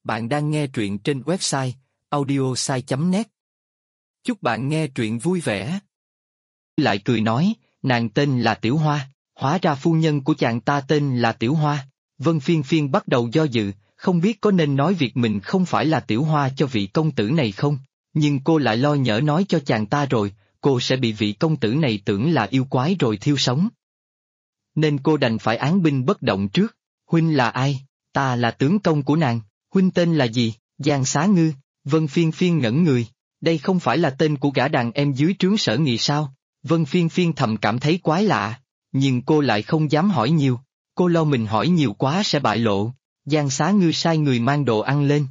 Bạn đang nghe truyện trên website audiosai.net. Chúc bạn nghe truyện vui vẻ. Lại cười nói, nàng tên là Tiểu Hoa, hóa ra phu nhân của chàng ta tên là Tiểu Hoa. Vân Phiên Phiên bắt đầu do dự, không biết có nên nói việc mình không phải là Tiểu Hoa cho vị công tử này không, nhưng cô lại lo nhỡ nói cho chàng ta rồi, cô sẽ bị vị công tử này tưởng là yêu quái rồi thiêu sống. Nên cô đành phải án binh bất động trước. Huynh là ai? Ta là tướng công của nàng. Huynh tên là gì? Giang Xá Ngư. Vân Phiên Phiên ngẩn người, đây không phải là tên của gã đàn em dưới trướng Sở Nghị sao? Vân Phiên Phiên thầm cảm thấy quái lạ, nhưng cô lại không dám hỏi nhiều, cô lo mình hỏi nhiều quá sẽ bại lộ. Giang Xá Ngư sai người mang đồ ăn lên.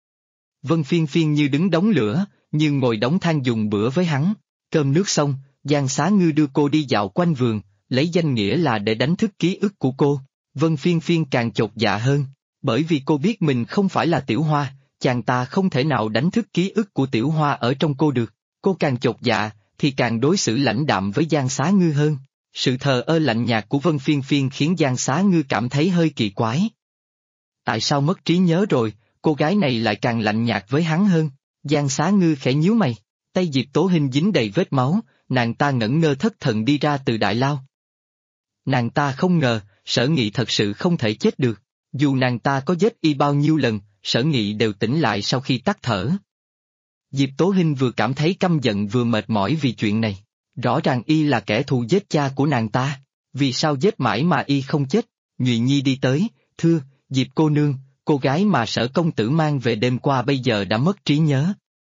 Vân Phiên Phiên như đứng đống lửa, như ngồi đống than dùng bữa với hắn. Cơm nước xong, Giang Xá Ngư đưa cô đi dạo quanh vườn, lấy danh nghĩa là để đánh thức ký ức của cô. Vân Phiên Phiên càng chột dạ hơn, bởi vì cô biết mình không phải là Tiểu Hoa, chàng ta không thể nào đánh thức ký ức của Tiểu Hoa ở trong cô được. Cô càng chột dạ, thì càng đối xử lãnh đạm với Giang Xá Ngư hơn. Sự thờ ơ lạnh nhạt của Vân Phiên Phiên khiến Giang Xá Ngư cảm thấy hơi kỳ quái. Tại sao mất trí nhớ rồi, cô gái này lại càng lạnh nhạt với hắn hơn? Giang Xá Ngư khẽ nhíu mày, tay Diệp Tố Hinh dính đầy vết máu, nàng ta ngẩn ngơ thất thần đi ra từ đại lao. Nàng ta không ngờ, Sở Nghị thật sự không thể chết được. Dù nàng ta có giết y bao nhiêu lần, Sở Nghị đều tỉnh lại sau khi tắt thở. Diệp Tố Hinh vừa cảm thấy căm giận vừa mệt mỏi vì chuyện này. Rõ ràng y là kẻ thù giết cha của nàng ta, vì sao giết mãi mà y không chết? Nhụy Nhi đi tới, thưa, Diệp cô nương, cô gái mà Sở công tử mang về đêm qua bây giờ đã mất trí nhớ.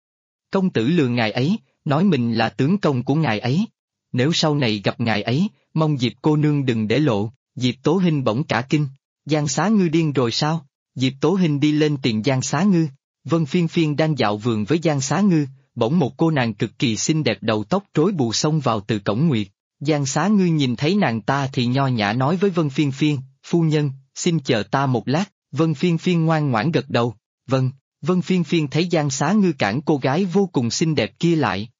Công tử lừa ngài ấy, nói mình là tướng công của ngài ấy. Nếu sau này gặp ngài ấy, mong Diệp cô nương đừng để lộ. Diệp Tố Hinh bỗng cả kinh. Giang Xá Ngư điên rồi sao? Diệp Tố Hinh đi lên tìm Giang Xá Ngư. Vân Phiên Phiên đang dạo vườn với Giang Xá Ngư, bỗng một cô nàng cực kỳ xinh đẹp đầu tóc rối bù xông vào từ cổng nguyệt. Giang Xá Ngư nhìn thấy nàng ta thì nho nhã nói với Vân Phiên Phiên, phu nhân, xin chờ ta một lát. Vân Phiên Phiên ngoan ngoãn gật đầu, vâng. Vân Phiên Phiên thấy Giang Xá Ngư cản cô gái vô cùng xinh đẹp kia lại.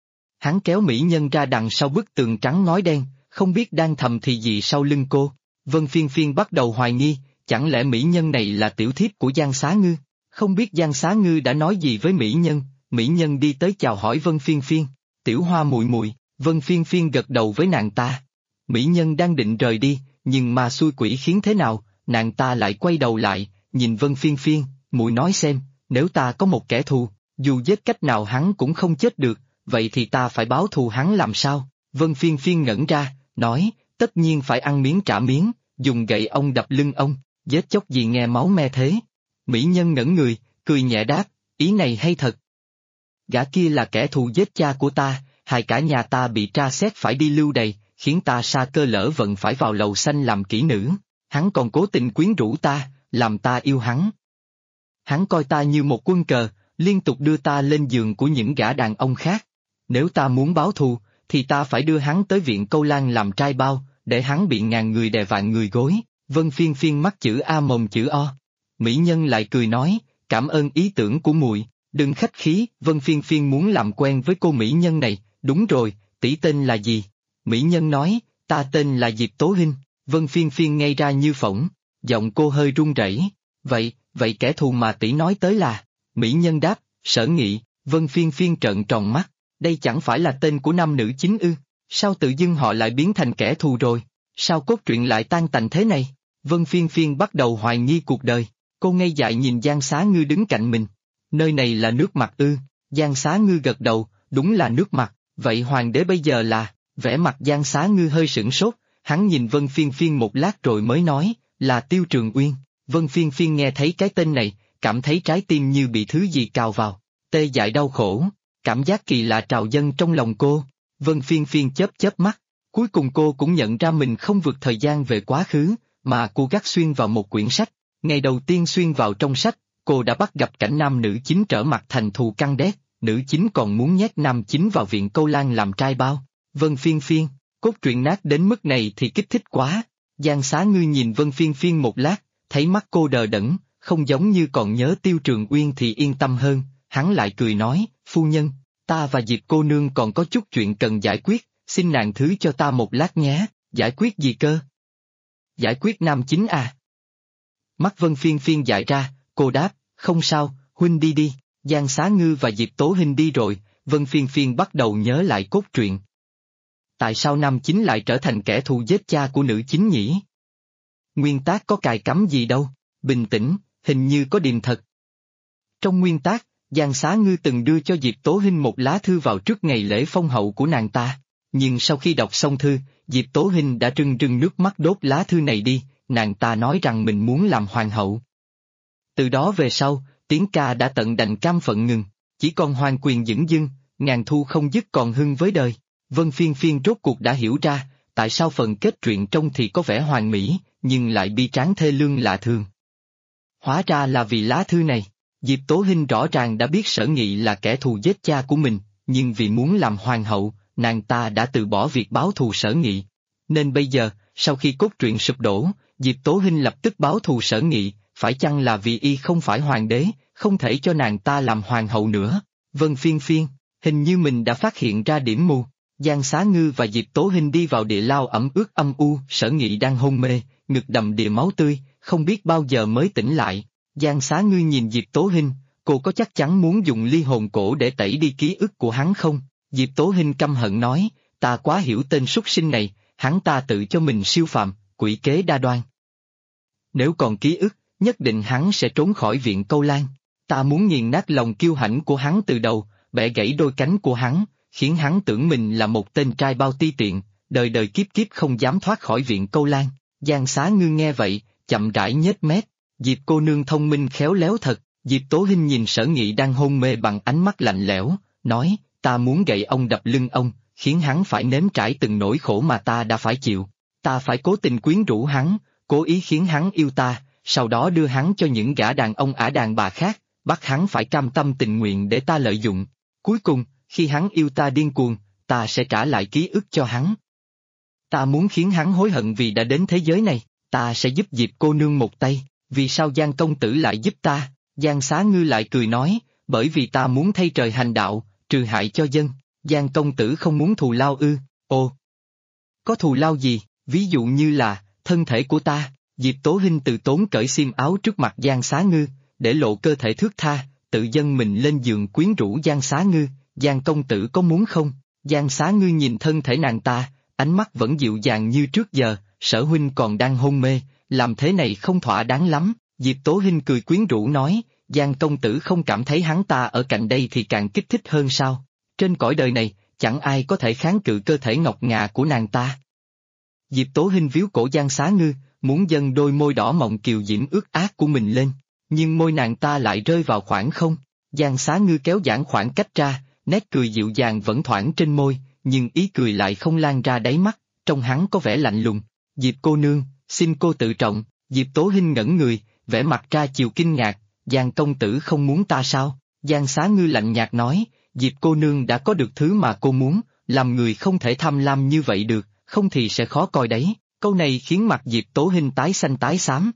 Hắn kéo mỹ nhân ra đằng sau bức tường trắng ngói đen, không biết đang thầm thì gì sau lưng cô. Vân Phiên Phiên bắt đầu hoài nghi, chẳng lẽ mỹ nhân này là tiểu thiếp của Giang Xá Ngư? Không biết Giang Xá Ngư đã nói gì với mỹ nhân đi tới chào hỏi Vân Phiên Phiên, Tiểu Hoa muội muội. Vân Phiên Phiên gật đầu với nàng ta. Mỹ nhân đang định rời đi, nhưng mà xui quỷ khiến thế nào, nàng ta lại quay đầu lại, nhìn Vân Phiên Phiên, muội nói xem, nếu ta có một kẻ thù, dù giết cách nào hắn cũng không chết được, vậy thì ta phải báo thù hắn làm sao? Vân Phiên Phiên ngẩn ra, nói, tất nhiên phải ăn miếng trả miếng, dùng gậy ông đập lưng ông, giết chóc gì nghe máu me thế. Mỹ nhân ngẩn người, cười nhẹ đáp, ý này hay thật. Gã kia là kẻ thù giết cha của ta, hai cả nhà ta bị tra xét phải đi lưu đày, khiến ta sa cơ lỡ vận phải vào lầu xanh làm kỹ nữ. Hắn còn cố tình quyến rũ ta, làm ta yêu hắn. Hắn coi ta như một quân cờ, liên tục đưa ta lên giường của những gã đàn ông khác. Nếu ta muốn báo thù, thì ta phải đưa hắn tới viện Câu Lan làm trai bao, để hắn bị ngàn người đè vạn người gối. Vân Phiên Phiên mắc chữ A mồm chữ O. Mỹ nhân lại cười nói, cảm ơn ý tưởng của muội, đừng khách khí. Vân Phiên Phiên muốn làm quen với cô mỹ nhân này. Đúng rồi, tỷ tên là gì? Mỹ nhân nói, ta tên là Diệp Tố Hinh. Vân Phiên Phiên ngây ra như phỗng, giọng cô hơi run rẩy. Vậy kẻ thù mà tỷ nói tới là? Mỹ nhân đáp, Sở Nghị. Vân Phiên Phiên trợn tròn mắt, đây chẳng phải là tên của nam nữ chính ư? Sao tự dưng họ lại biến thành kẻ thù rồi? Sao cốt truyện lại tan tành thế này? Vân Phiên Phiên bắt đầu hoài nghi cuộc đời. Cô ngây dại nhìn Giang Xá Ngư đứng cạnh mình. Nơi này là nước mặt ư? Giang Xá Ngư gật đầu, đúng là nước mặt. Vậy hoàng đế bây giờ là? Vẻ mặt Giang Xá Ngư hơi sửng sốt, hắn nhìn Vân Phiên Phiên một lát rồi mới nói, là Tiêu Trường Uyên. Vân Phiên Phiên nghe thấy cái tên này, cảm thấy trái tim như bị thứ gì cào vào, tê dại đau khổ, cảm giác kỳ lạ trào dâng trong lòng cô. Vân Phiên Phiên chớp chớp mắt, cuối cùng cô cũng nhận ra mình không vượt thời gian về quá khứ, mà cô gắt xuyên vào một quyển sách. Ngày đầu tiên xuyên vào trong sách, cô đã bắt gặp cảnh nam nữ chính trở mặt thành thù căm đét, nữ chính còn muốn nhét nam chính vào viện Câu Lan làm trai bao. Vân Phiên Phiên, cốt truyện nát đến mức này thì kích thích quá. Giang Xá Ngư nhìn Vân Phiên Phiên một lát, thấy mắt cô đờ đẫn, không giống như còn nhớ Tiêu Trường Uyên thì yên tâm hơn, hắn lại cười nói, phu nhân, ta và Diệp cô nương còn có chút chuyện cần giải quyết, xin nàng thứ cho ta một lát nhé. Giải quyết gì cơ? Giải quyết nam chính à? Mắt Vân Phiên Phiên dại ra, cô đáp, không sao, huynh đi đi. Giang Xá Ngư và Diệp Tố Hinh đi rồi, Vân Phiên Phiên bắt đầu nhớ lại cốt truyện. Tại sao nam chính lại trở thành kẻ thù giết cha của nữ chính nhỉ? Nguyên tác có cài cắm gì đâu, bình tĩnh, hình như có điềm thật. Trong nguyên tác, Giang Xá Ngư từng đưa cho Diệp Tố Hinh một lá thư vào trước ngày lễ phong hậu của nàng ta, nhưng sau khi đọc xong thư, Diệp Tố Hinh đã rưng rưng nước mắt đốt lá thư này đi, nàng ta nói rằng mình muốn làm hoàng hậu. Từ đó về sau, tiếng ca đã tận đành cam phận ngừng, chỉ còn hoàng quyền dửng dưng, ngàn thu không dứt còn hưng với đời. Vân Phiên Phiên rốt cuộc đã hiểu ra, tại sao phần kết truyện trông thì có vẻ hoàn mỹ, nhưng lại bi tráng thê lương lạ thường. Hóa ra là vì lá thư này, Diệp Tố Hinh rõ ràng đã biết Sở Nghị là kẻ thù giết cha của mình, nhưng vì muốn làm hoàng hậu, nàng ta đã từ bỏ việc báo thù Sở Nghị. Nên bây giờ, sau khi cốt truyện sụp đổ, Diệp Tố Hinh lập tức báo thù Sở Nghị, phải chăng là vì y không phải hoàng đế, không thể cho nàng ta làm hoàng hậu nữa? Vân Phiên Phiên, hình như mình đã phát hiện ra điểm mù. Giang Xá Ngư và Diệp Tố Hinh đi vào địa lao ẩm ướt âm u, Sở Nghị đang hôn mê, ngực đầm đìa máu tươi, không biết bao giờ mới tỉnh lại. Giang Xá Ngư nhìn Diệp Tố Hinh, cô có chắc chắn muốn dùng ly hồn cổ để tẩy đi ký ức của hắn không? Diệp Tố Hinh căm hận nói, ta quá hiểu tên súc sinh này, hắn ta tự cho mình siêu phàm, quỷ kế đa đoan. Nếu còn ký ức, nhất định hắn sẽ trốn khỏi viện Câu Lan. Ta muốn nghiền nát lòng kiêu hãnh của hắn từ đầu, bẻ gãy đôi cánh của hắn, khiến hắn tưởng mình là một tên trai bao ti tiện, đời đời kiếp kiếp không dám thoát khỏi viện Câu Lan. Giang Xá Ngư nghe vậy, chậm rãi nhếch mép, Diệp cô nương thông minh khéo léo thật. Diệp Tố Hinh nhìn Sở Nghị đang hôn mê bằng ánh mắt lạnh lẽo, nói, ta muốn gậy ông đập lưng ông, khiến hắn phải nếm trải từng nỗi khổ mà ta đã phải chịu. Ta phải cố tình quyến rũ hắn, cố ý khiến hắn yêu ta, sau đó đưa hắn cho những gã đàn ông ả đàn bà khác, bắt hắn phải cam tâm tình nguyện để ta lợi dụng. Cuối cùng, khi hắn yêu ta điên cuồng, ta sẽ trả lại ký ức cho hắn. Ta muốn khiến hắn hối hận vì đã đến thế giới này, ta sẽ giúp Diệp cô nương một tay, vì sao Giang công tử lại giúp ta? Giang Xá Ngư lại cười nói, bởi vì ta muốn thay trời hành đạo, trừ hại cho dân. Giang công tử không muốn thù lao ư? Ồ, có thù lao gì, ví dụ như là, thân thể của ta. Diệp Tố Hinh từ tốn cởi xiêm áo trước mặt Giang Xá Ngư, để lộ cơ thể thướt tha, tự dâng mình lên giường quyến rũ Giang Xá Ngư. Giang công tử có muốn không? Giang Xá Ngư nhìn thân thể nàng ta, ánh mắt vẫn dịu dàng như trước giờ, Sở huynh còn đang hôn mê, làm thế này không thỏa đáng lắm. Diệp Tố Hinh cười quyến rũ nói, Giang công tử không cảm thấy hắn ta ở cạnh đây thì càng kích thích hơn sao? Trên cõi đời này, chẳng ai có thể kháng cự cơ thể ngọc ngà của nàng ta. Diệp Tố Hinh víu cổ Giang Xá Ngư, muốn dâng đôi môi đỏ mọng kiều diễm ướt át của mình lên, nhưng môi nàng ta lại rơi vào khoảng không. Giang Xá Ngư kéo giãn khoảng cách ra, nét cười dịu dàng vẫn thoảng trên môi, nhưng ý cười lại không lan ra đáy mắt, trông hắn có vẻ lạnh lùng. Diệp cô nương, xin cô tự trọng. Diệp Tố Hinh ngẩn người, vẻ mặt ra chiều kinh ngạc, Giang công tử không muốn ta sao? Giang Xá Ngư lạnh nhạt nói, Diệp cô nương đã có được thứ mà cô muốn, làm người không thể tham lam như vậy được, không thì sẽ khó coi đấy. Câu này khiến mặt Diệp Tố Hinh tái xanh tái xám.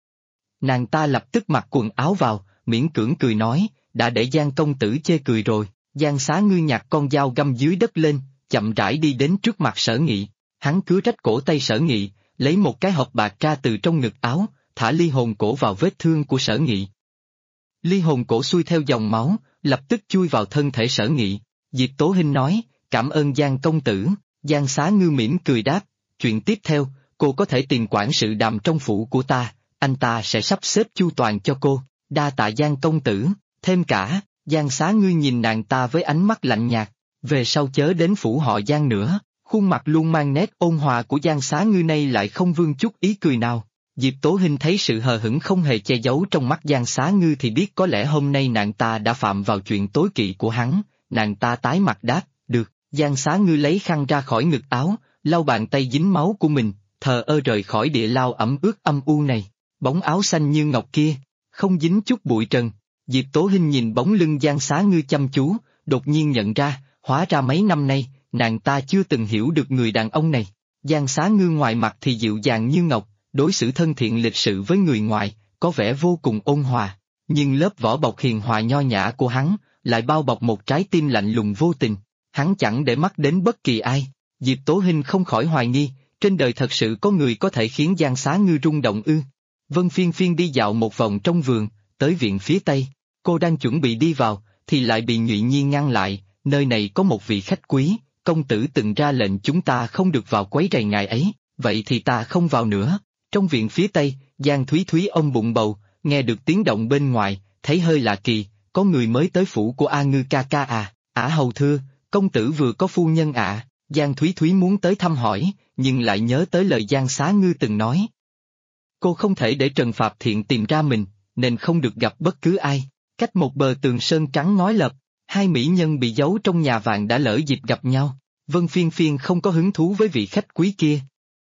Nàng ta lập tức mặc quần áo vào, miễn cưỡng cười nói, đã để Giang công tử chê cười rồi. Giang Xá Ngư nhặt con dao găm dưới đất lên, chậm rãi đi đến trước mặt Sở Nghị, hắn cứa rách cổ tay Sở Nghị, lấy một cái hộp bạc ra từ trong ngực áo, thả ly hồn cổ vào vết thương của Sở Nghị. Ly hồn cổ xuôi theo dòng máu, lập tức chui vào thân thể Sở Nghị. Diệp Tố Hinh nói, cảm ơn Giang công tử. Giang Xá Ngư mỉm cười đáp, chuyện tiếp theo, cô có thể tìm quản sự Đàm trong phủ của ta, anh ta sẽ sắp xếp chu toàn cho cô. Đa tạ Giang công tử, thêm cả. Giang Xá Ngư nhìn nàng ta với ánh mắt lạnh nhạt, về sau chớ đến phủ họ Giang nữa. Khuôn mặt luôn mang nét ôn hòa của Giang Xá Ngư này lại không vương chút ý cười nào. Diệp Tố Hinh thấy sự hờ hững không hề che giấu trong mắt Giang Xá Ngư thì biết có lẽ hôm nay nàng ta đã phạm vào chuyện tối kỵ của hắn, nàng ta tái mặt đáp, được. Giang Xá Ngư lấy khăn ra khỏi ngực áo, lau bàn tay dính máu của mình, thờ ơ rời khỏi địa lao ẩm ướt âm u này. Bóng áo xanh như ngọc kia, không dính chút bụi trần. Diệp Tố Hinh nhìn bóng lưng Giang Xá Ngư chăm chú, đột nhiên nhận ra, hóa ra mấy năm nay, nàng ta chưa từng hiểu được người đàn ông này. Giang Xá Ngư ngoài mặt thì dịu dàng như ngọc, đối xử thân thiện lịch sự với người ngoài, có vẻ vô cùng ôn hòa, nhưng lớp vỏ bọc hiền hòa nho nhã của hắn, lại bao bọc một trái tim lạnh lùng vô tình. Hắn chẳng để mắt đến bất kỳ ai. Diệp Tố Hinh không khỏi hoài nghi, trên đời thật sự có người có thể khiến Giang Xá Ngư rung động ư? Vân Phiên Phiên đi dạo một vòng trong vườn, tới viện phía tây. Cô đang chuẩn bị đi vào, thì lại bị Nhụy Nhi ngăn lại, nơi này có một vị khách quý, công tử từng ra lệnh chúng ta không được vào quấy rầy ngài ấy, vậy thì ta không vào nữa. Trong viện phía tây, Giang Thúy Thúy ôm bụng bầu, nghe được tiếng động bên ngoài, thấy hơi lạ kỳ, có người mới tới phủ của A Ngư ca ca à, ả hầu thưa, công tử vừa có phu nhân ạ. Giang Thúy Thúy muốn tới thăm hỏi, nhưng lại nhớ tới lời Giang Xá Ngư từng nói. Cô không thể để Trần Phạp Thiện tìm ra mình, nên không được gặp bất cứ ai. Cách một bờ tường sơn trắng ngói lợp, hai mỹ nhân bị giấu trong nhà vàng đã lỡ dịp gặp nhau. Vân Phiên Phiên không có hứng thú với vị khách quý kia.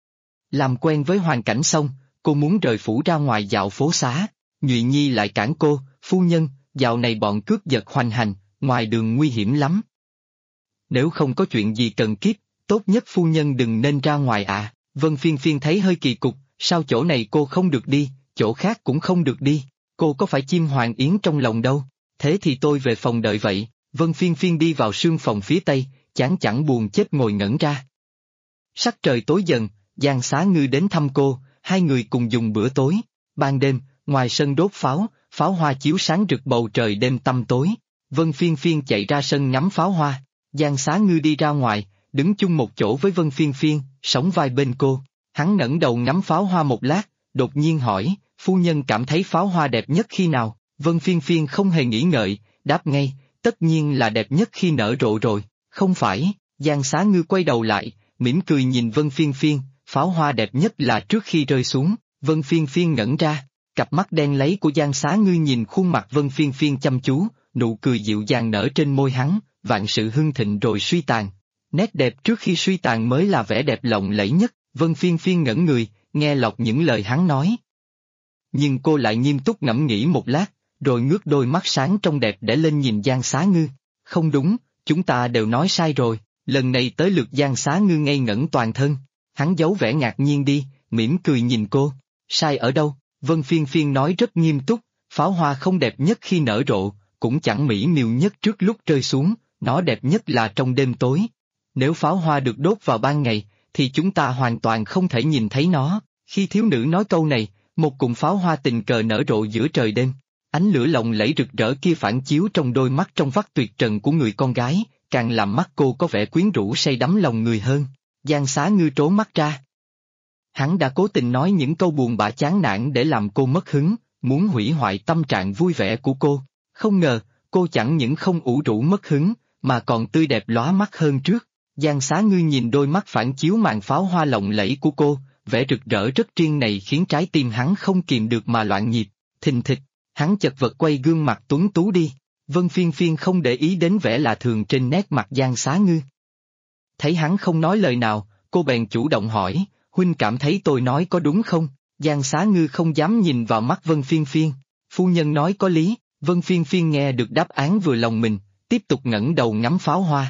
Làm quen với hoàn cảnh xong, cô muốn rời phủ ra ngoài dạo phố xá. Nhụy Nhi lại cản cô, phu nhân, dạo này bọn cướp giật hoành hành, ngoài đường nguy hiểm lắm. Nếu không có chuyện gì cần kiếp, tốt nhất phu nhân đừng nên ra ngoài ạ. Vân Phiên Phiên thấy hơi kỳ cục, sao chỗ này cô không được đi, chỗ khác cũng không được đi, cô có phải chim hoàng yến trong lòng đâu, thế thì tôi về phòng đợi vậy. Vân Phiên Phiên đi vào sương phòng phía tây, chán chẳng buồn chết ngồi ngẩn ra. Sắc trời tối dần, Giang Xá Ngư đến thăm cô, hai người cùng dùng bữa tối. Ban đêm, ngoài sân đốt pháo, pháo hoa chiếu sáng rực bầu trời đêm tăm tối. Vân Phiên Phiên chạy ra sân ngắm pháo hoa, Giang Xá Ngư đi ra ngoài, đứng chung một chỗ với Vân Phiên Phiên, sóng vai bên cô. Hắn ngẩng đầu ngắm pháo hoa một lát, đột nhiên hỏi, phu nhân cảm thấy pháo hoa đẹp nhất khi nào? Vân Phiên Phiên không hề nghĩ ngợi, đáp ngay, tất nhiên là đẹp nhất khi nở rộ rồi. Không phải. Giang Xá Ngư quay đầu lại, mỉm cười nhìn Vân Phiên Phiên, pháo hoa đẹp nhất là trước khi rơi xuống. Vân Phiên Phiên ngẩn ra, cặp mắt đen láy của Giang Xá Ngư nhìn khuôn mặt Vân Phiên Phiên chăm chú, nụ cười dịu dàng nở trên môi hắn, vạn sự hưng thịnh rồi suy tàn. Nét đẹp trước khi suy tàn mới là vẻ đẹp lộng lẫy nhất. Vân Phiên Phiên ngẩn người, nghe lọt những lời hắn nói. Nhưng cô lại nghiêm túc ngẫm nghĩ một lát, rồi ngước đôi mắt sáng trong đẹp để lên nhìn Giang Xá Ngư. Không đúng, chúng ta đều nói sai rồi. Lần này tới lượt Giang Xá Ngư ngây ngẩn toàn thân. Hắn giấu vẻ ngạc nhiên đi, mỉm cười nhìn cô. Sai ở đâu? Vân Phiên Phiên nói rất nghiêm túc, pháo hoa không đẹp nhất khi nở rộ, cũng chẳng mỹ miều nhất trước lúc rơi xuống, nó đẹp nhất là trong đêm tối. Nếu pháo hoa được đốt vào ban ngày, thì chúng ta hoàn toàn không thể nhìn thấy nó. Khi thiếu nữ nói câu này, một cụm pháo hoa tình cờ nở rộ giữa trời đêm. Ánh lửa lộng lẫy rực rỡ kia phản chiếu trong đôi mắt trong vắt tuyệt trần của người con gái, càng làm mắt cô có vẻ quyến rũ say đắm lòng người hơn. Giang Xá Ngư trố mắt ra. Hắn đã cố tình nói những câu buồn bã chán nản để làm cô mất hứng, muốn hủy hoại tâm trạng vui vẻ của cô. Không ngờ, cô chẳng những không ủ rũ mất hứng, mà còn tươi đẹp lóa mắt hơn trước. Giang Xá Ngư nhìn đôi mắt phản chiếu màn pháo hoa lộng lẫy của cô, vẻ rực rỡ rất riêng này khiến trái tim hắn không kìm được mà loạn nhịp, thình thịch, hắn chật vật quay gương mặt tuấn tú đi. Vân Phiên Phiên không để ý đến vẻ lạ thường trên nét mặt Giang Xá Ngư. Thấy hắn không nói lời nào, cô bèn chủ động hỏi, huynh cảm thấy tôi nói có đúng không? Giang Xá Ngư không dám nhìn vào mắt Vân Phiên Phiên. Phu nhân nói có lý. Vân Phiên Phiên nghe được đáp án vừa lòng mình, tiếp tục ngẩng đầu ngắm pháo hoa.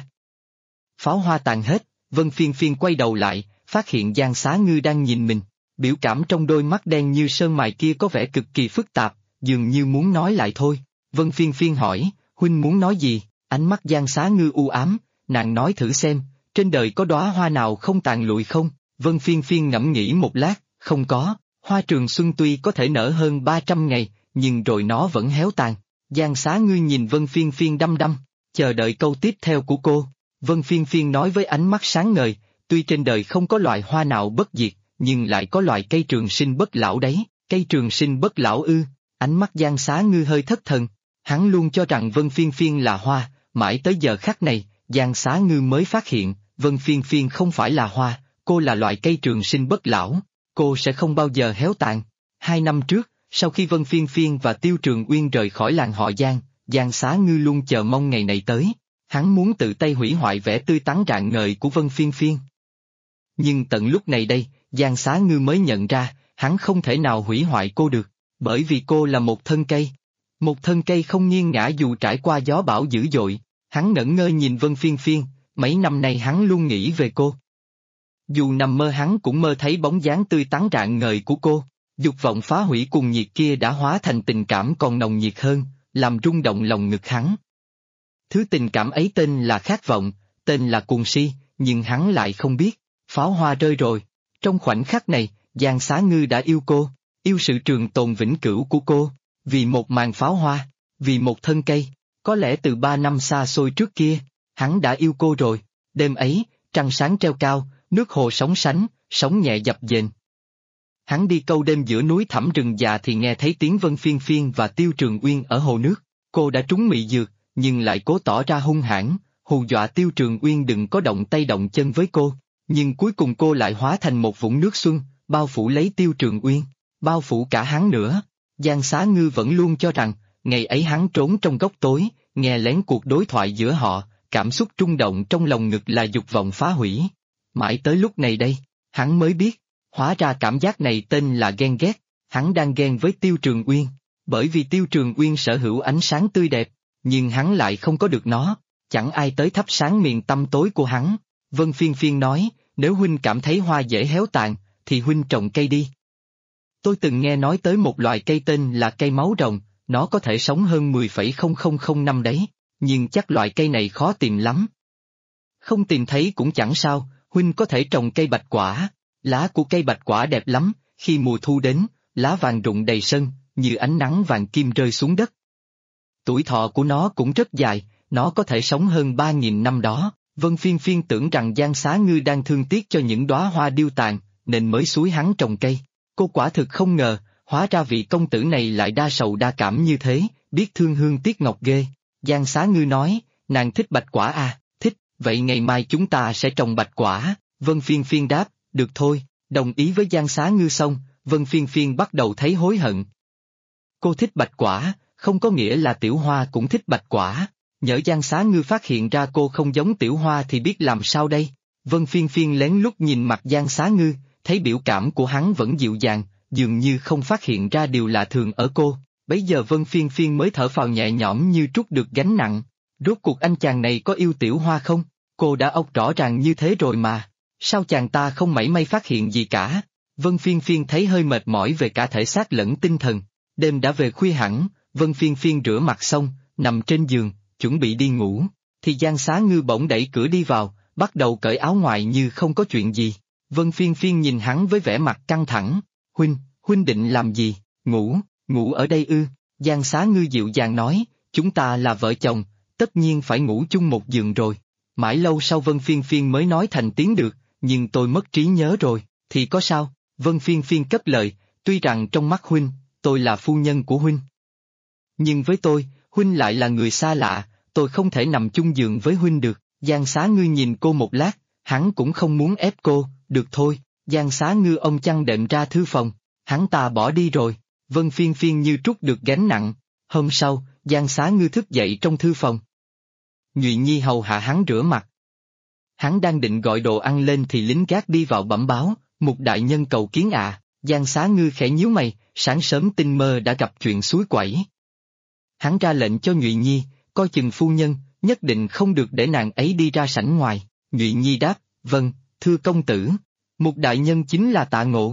Pháo hoa tàn hết, Vân Phiên Phiên quay đầu lại, phát hiện Giang Xá Ngư đang nhìn mình. Biểu cảm trong đôi mắt đen như sơn mài kia có vẻ cực kỳ phức tạp, dường như muốn nói lại thôi. Vân Phiên Phiên hỏi, huynh muốn nói gì? Ánh mắt Giang Xá Ngư u ám, nàng nói thử xem, trên đời có đóa hoa nào không tàn lụi không? Vân Phiên Phiên ngẫm nghĩ một lát, không có, hoa trường xuân tuy có thể nở hơn 300 ngày, nhưng rồi nó vẫn héo tàn. Giang Xá Ngư nhìn Vân Phiên Phiên đăm đăm, chờ đợi câu tiếp theo của cô. Vân Phiên Phiên nói với ánh mắt sáng ngời, tuy trên đời không có loại hoa nào bất diệt, nhưng lại có loại cây trường sinh bất lão đấy. Cây trường sinh bất lão ư? Ánh mắt Giang Xá Ngư hơi thất thần. Hắn luôn cho rằng Vân Phiên Phiên là hoa, mãi tới giờ khắc này, Giang Xá Ngư mới phát hiện, Vân Phiên Phiên không phải là hoa, cô là loại cây trường sinh bất lão, cô sẽ không bao giờ héo tàn. 2 năm trước, sau khi Vân Phiên Phiên và Tiêu Trường Uyên rời khỏi làng họ Giang, Giang Xá Ngư luôn chờ mong ngày này tới. Hắn muốn tự tay hủy hoại vẻ tươi tắn rạng ngời của Vân Phiên Phiên. Nhưng tận lúc này đây, Giang Xá Ngư mới nhận ra, hắn không thể nào hủy hoại cô được, bởi vì cô là một thân cây. Một thân cây không nghiêng ngã dù trải qua gió bão dữ dội. Hắn ngẩn ngơ nhìn Vân Phiên Phiên, mấy năm nay hắn luôn nghĩ về cô. Dù nằm mơ hắn cũng mơ thấy bóng dáng tươi tắn rạng ngời của cô, dục vọng phá hủy cuồng nhiệt kia đã hóa thành tình cảm còn nồng nhiệt hơn, làm rung động lòng ngực hắn. Thứ tình cảm ấy tên là khát vọng, tên là cuồng si, nhưng hắn lại không biết. Pháo hoa rơi rồi. Trong khoảnh khắc này, Giang Xá Ngư đã yêu cô, yêu sự trường tồn vĩnh cửu của cô. vì một màn pháo hoa, vì một thân cây, có lẽ từ 3 năm xa xôi trước kia, hắn đã yêu cô rồi. Đêm ấy, trăng sáng treo cao, nước hồ sóng sánh, sóng nhẹ dập dềnh. Hắn đi câu đêm giữa núi thẳm rừng già thì nghe thấy tiếng Vân Phiên Phiên và Tiêu Trường Uyên ở hồ nước. Cô đã trúng mị dược, nhưng lại cố tỏ ra hung hãn, hù dọa Tiêu Trường Uyên đừng có động tay động chân với cô. Nhưng cuối cùng cô lại hóa thành một vũng nước xuân, bao phủ lấy Tiêu Trường Uyên, bao phủ cả hắn nữa. Giang Xá Ngư vẫn luôn cho rằng, ngày ấy hắn trốn trong góc tối, nghe lén cuộc đối thoại giữa họ, cảm xúc trung động trong lòng ngực là dục vọng phá hủy. Mãi tới lúc này đây, hắn mới biết, hóa ra cảm giác này tên là ghen ghét, hắn đang ghen với Tiêu Trường Uyên, bởi vì Tiêu Trường Uyên sở hữu ánh sáng tươi đẹp, nhưng hắn lại không có được nó, chẳng ai tới thắp sáng miền tăm tối của hắn. Vân Phiên Phiên nói, nếu huynh cảm thấy hoa dễ héo tàn, thì huynh trồng cây đi. Tôi từng nghe nói tới một loại cây tên là cây máu rồng, nó có thể sống hơn 10,000 năm đấy, nhưng chắc loại cây này khó tìm lắm. Không tìm thấy cũng chẳng sao, huynh có thể trồng cây bạch quả, lá của cây bạch quả đẹp lắm, khi mùa thu đến, lá vàng rụng đầy sân, như ánh nắng vàng kim rơi xuống đất. Tuổi thọ của nó cũng rất dài, nó có thể sống hơn 3.000 năm đó. Vân Phiên Phiên tưởng rằng Giang Xá Ngư đang thương tiếc cho những đóa hoa điêu tàn, nên mới xúi hắn trồng cây. Cô quả thực không ngờ, hóa ra vị công tử này lại đa sầu đa cảm như thế, biết thương hương tiếc ngọc ghê. Giang Xá Ngư nói, nàng thích bạch quả à, thích, vậy ngày mai chúng ta sẽ trồng bạch quả. Vân Phiên Phiên đáp, được thôi, đồng ý với Giang Xá Ngư xong, Vân Phiên Phiên bắt đầu thấy hối hận. Cô thích bạch quả, không có nghĩa là Tiểu Hoa cũng thích bạch quả. Nhỡ Giang Xá Ngư phát hiện ra cô không giống Tiểu Hoa thì biết làm sao đây? Vân Phiên Phiên lén lút nhìn mặt Giang Xá Ngư, thấy biểu cảm của hắn vẫn dịu dàng, dường như không phát hiện ra điều lạ thường ở cô. Bấy giờ Vân Phiên Phiên mới thở phào nhẹ nhõm như trút được gánh nặng. Rốt cuộc anh chàng này có yêu Tiểu Hoa không? Cô đã óc rõ ràng như thế rồi mà. Sao chàng ta không mảy may phát hiện gì cả? Vân Phiên Phiên thấy hơi mệt mỏi về cả thể xác lẫn tinh thần. Đêm đã về khuya hẳn, Vân Phiên Phiên rửa mặt xong, nằm trên giường, chuẩn bị đi ngủ, thì Giang Xá Ngư bỗng đẩy cửa đi vào, bắt đầu cởi áo ngoài như không có chuyện gì. Vân Phiên Phiên nhìn hắn với vẻ mặt căng thẳng, huynh định làm gì, ngủ ở đây ư? Giang Xá Ngư dịu dàng nói, chúng ta là vợ chồng, tất nhiên phải ngủ chung một giường rồi. Mãi lâu sau Vân Phiên Phiên mới nói thành tiếng được, nhưng tôi mất trí nhớ rồi, thì có sao? Vân Phiên Phiên cất lời, tuy rằng trong mắt huynh, tôi là phu nhân của huynh. Nhưng với tôi, huynh lại là người xa lạ, tôi không thể nằm chung giường với huynh được. Giang Xá Ngư nhìn cô một lát, hắn cũng không muốn ép cô, được thôi. Giang Xá Ngư ông chăn đệm ra thư phòng, hắn ta bỏ đi rồi. Vân Phiên Phiên như trút được gánh nặng. Hôm sau, Giang Xá Ngư thức dậy trong thư phòng. Nhụy Nhi hầu hạ hắn rửa mặt. Hắn đang định gọi đồ ăn lên thì lính gác đi vào bẩm báo, một đại nhân cầu kiến ạ. Giang Xá Ngư khẽ nhíu mày, sáng sớm tinh mơ đã gặp chuyện suối quẩy. Hắn ra lệnh cho Nhụy Nhi, coi chừng phu nhân, nhất định không được để nàng ấy đi ra sảnh ngoài. Nhụy Nhi đáp, vâng, thưa công tử. Một đại nhân chính là Tạ Ngộ.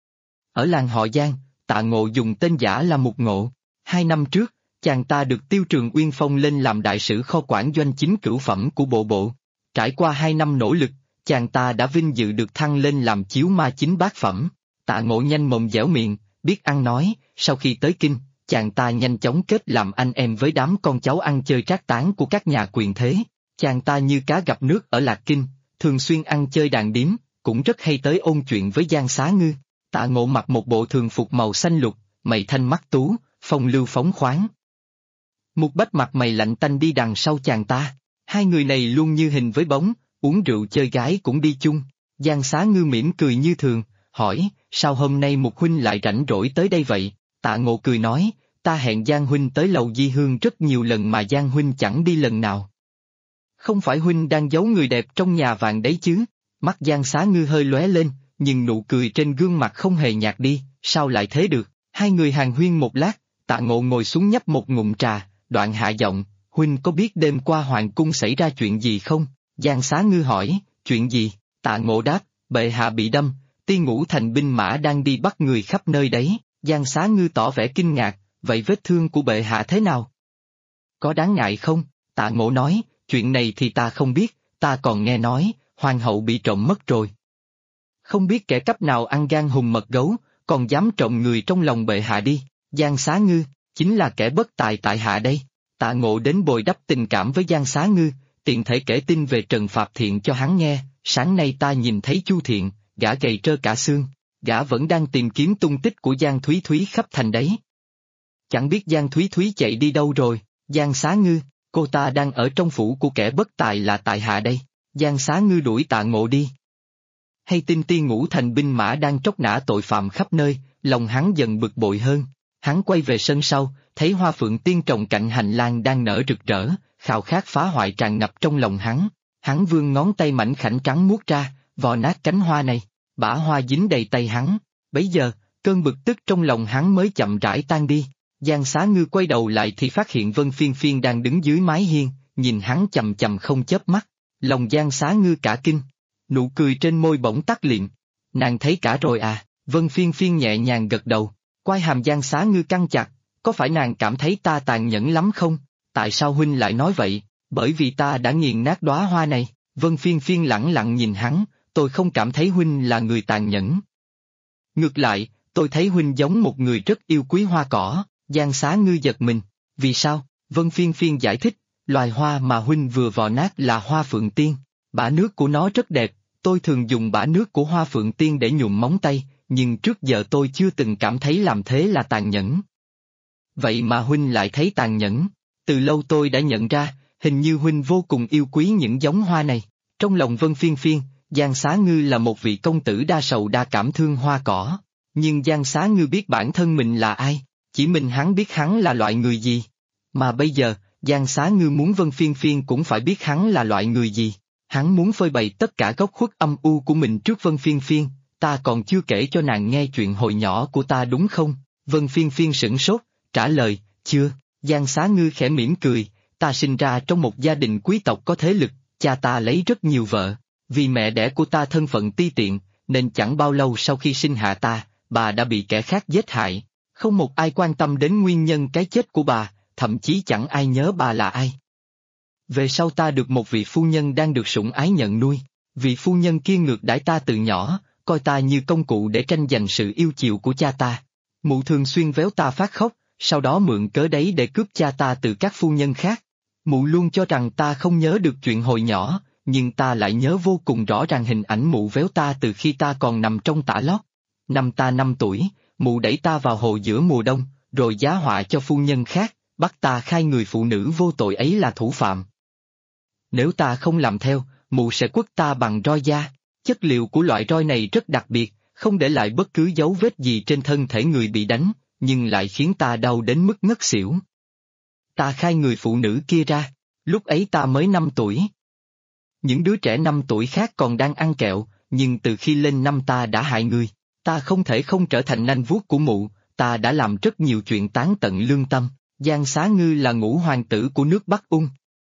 Ở làng họ Giang, Tạ Ngộ dùng tên giả là Mục Ngộ. 2 năm trước, chàng ta được Tiêu Trường Uyên phong lên làm đại sử kho quản doanh chính cửu phẩm của bộ. Trải qua 2 năm nỗ lực, chàng ta đã vinh dự được thăng lên làm chiếu ma chính bát phẩm. Tạ Ngộ nhanh mồm dẻo miệng, biết ăn nói, sau khi tới kinh, chàng ta nhanh chóng kết làm anh em với đám con cháu ăn chơi trác tán của các nhà quyền thế. Chàng ta như cá gặp nước ở Lạc Kinh, thường xuyên ăn chơi đàn điếm, cũng rất hay tới ôn chuyện với Giang Xá Ngư. Tạ Ngộ mặc một bộ thường phục màu xanh lục, mày thanh mắt tú, phong lưu phóng khoáng. Mục Bách mặt mày lạnh tanh đi đằng sau chàng ta. Hai người này luôn như hình với bóng, uống rượu chơi gái cũng đi chung. Giang Xá Ngư mỉm cười như thường, hỏi, sao hôm nay Mục huynh lại rảnh rỗi tới đây vậy? Tạ Ngộ cười nói, ta hẹn Giang huynh tới lầu Di Hương rất nhiều lần mà Giang huynh chẳng đi lần nào. Không phải huynh đang giấu người đẹp trong nhà vàng đấy chứ? Mắt Giang Xá Ngư hơi lóe lên, nhưng nụ cười trên gương mặt không hề nhạt đi, sao lại thế được? Hai người hàn huyên một lát, Tạ Ngộ ngồi xuống nhấp một ngụm trà, đoạn hạ giọng, huynh có biết đêm qua hoàng cung xảy ra chuyện gì không? Giang Xá Ngư hỏi, chuyện gì? Tạ Ngộ đáp, bệ hạ bị đâm, Ti Ngũ thành binh mã đang đi bắt người khắp nơi đấy. Giang Xá Ngư tỏ vẻ kinh ngạc, vậy vết thương của bệ hạ thế nào? Có đáng ngại không? Tạ Ngộ nói, chuyện này thì ta không biết, ta còn nghe nói, hoàng hậu bị trộm mất rồi. Không biết kẻ cắp nào ăn gan hùm mật gấu, còn dám trộm người trong lòng bệ hạ đi. Giang Xá Ngư, chính là kẻ bất tài tại hạ đây. Tạ Ngộ đến bồi đắp tình cảm với Giang Xá Ngư, tiện thể kể tin về Trần Phạp Thiện cho hắn nghe. Sáng nay ta nhìn thấy Chu Thiện, gã gầy trơ cả xương, gã vẫn đang tìm kiếm tung tích của Giang Thúy Thúy khắp thành đấy. Chẳng biết Giang Thúy Thúy chạy đi đâu rồi. Giang Xá Ngư, cô ta đang ở trong phủ của kẻ bất tài là tại hạ đây. Giang Xá Ngư đuổi Tạ Ngộ đi. Hay tin Ti Ngũ Thành binh mã đang tróc nã tội phạm khắp nơi, lòng hắn dần bực bội hơn. Hắn quay về sân sau, thấy hoa phượng tiên trồng cạnh hành lang đang nở rực rỡ, khao khát phá hoại tràn ngập trong lòng hắn. Hắn vươn ngón tay mảnh khảnh trắng muốt ra, vò nát cánh hoa này, bã hoa dính đầy tay hắn. Bấy giờ, cơn bực tức trong lòng hắn mới chậm rãi tan đi. Giang Xá Ngư quay đầu lại thì phát hiện Vân Phiên Phiên đang đứng dưới mái hiên, nhìn hắn chằm chằm không chớp mắt. Lòng Giang Xá Ngư cả kinh, nụ cười trên môi bỗng tắt liệm. Nàng thấy cả rồi à? Vân Phiên Phiên nhẹ nhàng gật đầu. Quai hàm Giang Xá Ngư căng chặt, có phải nàng cảm thấy ta tàn nhẫn lắm không? Tại sao huynh lại nói vậy? Bởi vì ta đã nghiền nát đóa hoa này. Vân Phiên Phiên lẳng lặng nhìn hắn, tôi không cảm thấy huynh là người tàn nhẫn. Ngược lại, tôi thấy huynh giống một người rất yêu quý hoa cỏ. Giang Xá Ngư giật mình. Vì sao? Vân Phiên Phiên giải thích, loài hoa mà huynh vừa vò nát là hoa phượng tiên. Bã nước của nó rất đẹp, tôi thường dùng bã nước của hoa phượng tiên để nhuộm móng tay, nhưng trước giờ tôi chưa từng cảm thấy làm thế là tàn nhẫn. Vậy mà huynh lại thấy tàn nhẫn. Từ lâu tôi đã nhận ra, hình như huynh vô cùng yêu quý những giống hoa này. Trong lòng Vân Phiên Phiên, Giang Xá Ngư là một vị công tử đa sầu đa cảm thương hoa cỏ. Nhưng Giang Xá Ngư biết bản thân mình là ai, chỉ mình hắn biết hắn là loại người gì. Mà bây giờ, Giang Xá Ngư muốn Vân Phiên Phiên cũng phải biết hắn là loại người gì. Hắn muốn phơi bày tất cả góc khuất âm u của mình trước Vân Phiên Phiên. Ta còn chưa kể cho nàng nghe chuyện hồi nhỏ của ta đúng không? Vân Phiên Phiên sửng sốt, trả lời, chưa. Giang Xá Ngư khẽ mỉm cười, ta sinh ra trong một gia đình quý tộc có thế lực, cha ta lấy rất nhiều vợ. Vì mẹ đẻ của ta thân phận ti tiện, nên chẳng bao lâu sau khi sinh hạ ta, bà đã bị kẻ khác giết hại. Không một ai quan tâm đến nguyên nhân cái chết của bà, thậm chí chẳng ai nhớ bà là ai. Về sau ta được một vị phu nhân đang được sủng ái nhận nuôi. Vị phu nhân kia ngược đãi ta từ nhỏ, coi ta như công cụ để tranh giành sự yêu chiều của cha ta. Mụ thường xuyên véo ta phát khóc, sau đó mượn cớ đấy để cướp cha ta từ các phu nhân khác. Mụ luôn cho rằng ta không nhớ được chuyện hồi nhỏ, nhưng ta lại nhớ vô cùng rõ ràng hình ảnh mụ véo ta từ khi ta còn nằm trong tã lót. Năm ta 5 tuổi, mụ đẩy ta vào hồ giữa mùa đông, rồi giá họa cho phu nhân khác, bắt ta khai người phụ nữ vô tội ấy là thủ phạm. Nếu ta không làm theo, mụ sẽ quất ta bằng roi da. Chất liệu của loại roi này rất đặc biệt, không để lại bất cứ dấu vết gì trên thân thể người bị đánh, nhưng lại khiến ta đau đến mức ngất xỉu. Ta khai người phụ nữ kia ra, lúc ấy ta mới 5 tuổi. Những đứa trẻ 5 tuổi khác còn đang ăn kẹo, nhưng từ khi lên năm ta đã hại người. Ta không thể không trở thành nanh vuốt của mụ, ta đã làm rất nhiều chuyện tán tận lương tâm. Giang Xá Ngư là ngũ hoàng tử của nước Bắc Ung.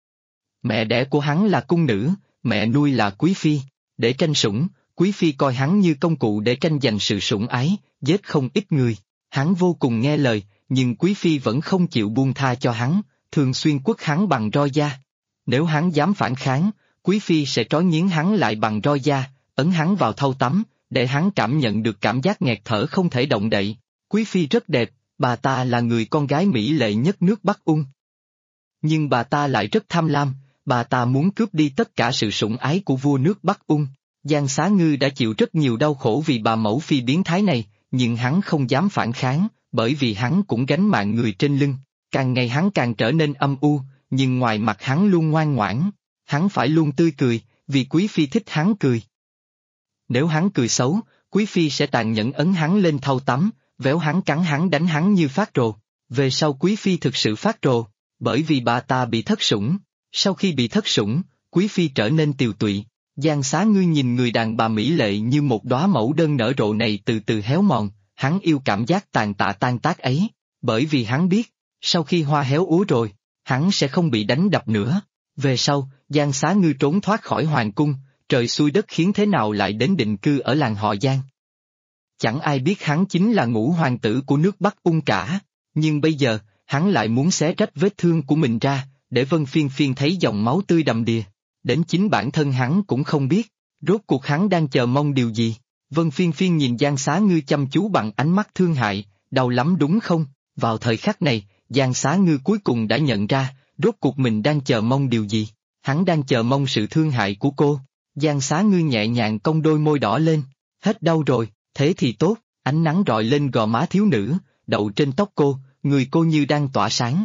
Mẹ đẻ của hắn là cung nữ, mẹ nuôi là quý phi. Để tranh sủng, quý phi coi hắn như công cụ để tranh giành sự sủng ái, giết không ít người. Hắn vô cùng nghe lời, nhưng quý phi vẫn không chịu buông tha cho hắn, thường xuyên quất hắn bằng roi da. Nếu hắn dám phản kháng, quý phi sẽ trói nghiến hắn lại bằng roi da, ấn hắn vào thau tắm, để hắn cảm nhận được cảm giác nghẹt thở không thể động đậy. Quý phi rất đẹp, bà ta là người con gái mỹ lệ nhất nước Bắc Ung. Nhưng bà ta lại rất tham lam, bà ta muốn cướp đi tất cả sự sủng ái của vua nước Bắc Ung. Giang Xá Ngư đã chịu rất nhiều đau khổ vì bà mẫu phi biến thái này, nhưng hắn không dám phản kháng, bởi vì hắn cũng gánh mạng người trên lưng. Càng ngày hắn càng trở nên âm u, nhưng ngoài mặt hắn luôn ngoan ngoãn. Hắn phải luôn tươi cười, vì quý phi thích hắn cười. Nếu hắn cười xấu, quý phi sẽ tàn nhẫn ấn hắn lên thau tắm, véo hắn cắn hắn đánh hắn như phát rồ. Về sau quý phi thực sự phát rồ, bởi vì bà ta bị thất sủng. Sau khi bị thất sủng, quý phi trở nên tiều tụy. Giang Xá Ngư nhìn người đàn bà mỹ lệ như một đóa mẫu đơn nở rộ này từ từ héo mòn, hắn yêu cảm giác tàn tạ tan tác ấy, bởi vì hắn biết, sau khi hoa héo úa rồi, hắn sẽ không bị đánh đập nữa. Về sau, Giang Xá Ngư trốn thoát khỏi hoàng cung, trời xui đất khiến thế nào lại đến định cư ở làng họ Giang. Chẳng ai biết hắn chính là ngũ hoàng tử của nước Bắc Ung cả, nhưng bây giờ, hắn lại muốn xé rách vết thương của mình ra, để Vân Phiên Phiên thấy dòng máu tươi đầm đìa. Đến chính bản thân hắn cũng không biết, rốt cuộc hắn đang chờ mong điều gì. Vân Phiên Phiên nhìn Giang Xá Ngư chăm chú bằng ánh mắt thương hại, đau lắm đúng không? Vào thời khắc này, Giang Xá Ngư cuối cùng đã nhận ra, rốt cuộc mình đang chờ mong điều gì. Hắn đang chờ mong sự thương hại của cô. Giang Xá Ngư nhẹ nhàng cong đôi môi đỏ lên. Hết đau rồi, thế thì tốt. Ánh nắng rọi lên gò má thiếu nữ, đậu trên tóc cô, người cô như đang tỏa sáng.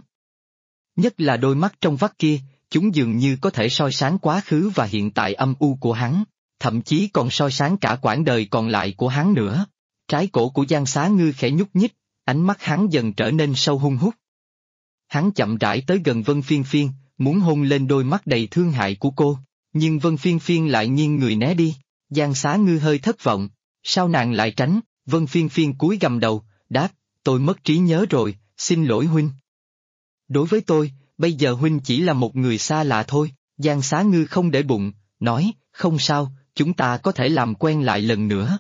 Nhất là đôi mắt trong vắt kia, chúng dường như có thể soi sáng quá khứ và hiện tại âm u của hắn, thậm chí còn soi sáng cả quãng đời còn lại của hắn nữa. Trái cổ của Giang Xá Ngư khẽ nhúc nhích, ánh mắt hắn dần trở nên sâu hun hút. Hắn chậm rãi tới gần Vân Phiên Phiên, muốn hôn lên đôi mắt đầy thương hại của cô, nhưng Vân Phiên Phiên lại nghiêng người né đi. Giang Xá Ngư hơi thất vọng, sao nàng lại tránh? Vân Phiên Phiên cúi gằm đầu, đáp, tôi mất trí nhớ rồi, xin lỗi huynh. Đối với tôi, bây giờ huynh chỉ là một người xa lạ thôi. Giang Xá Ngư không để bụng, nói, không sao, chúng ta có thể làm quen lại lần nữa.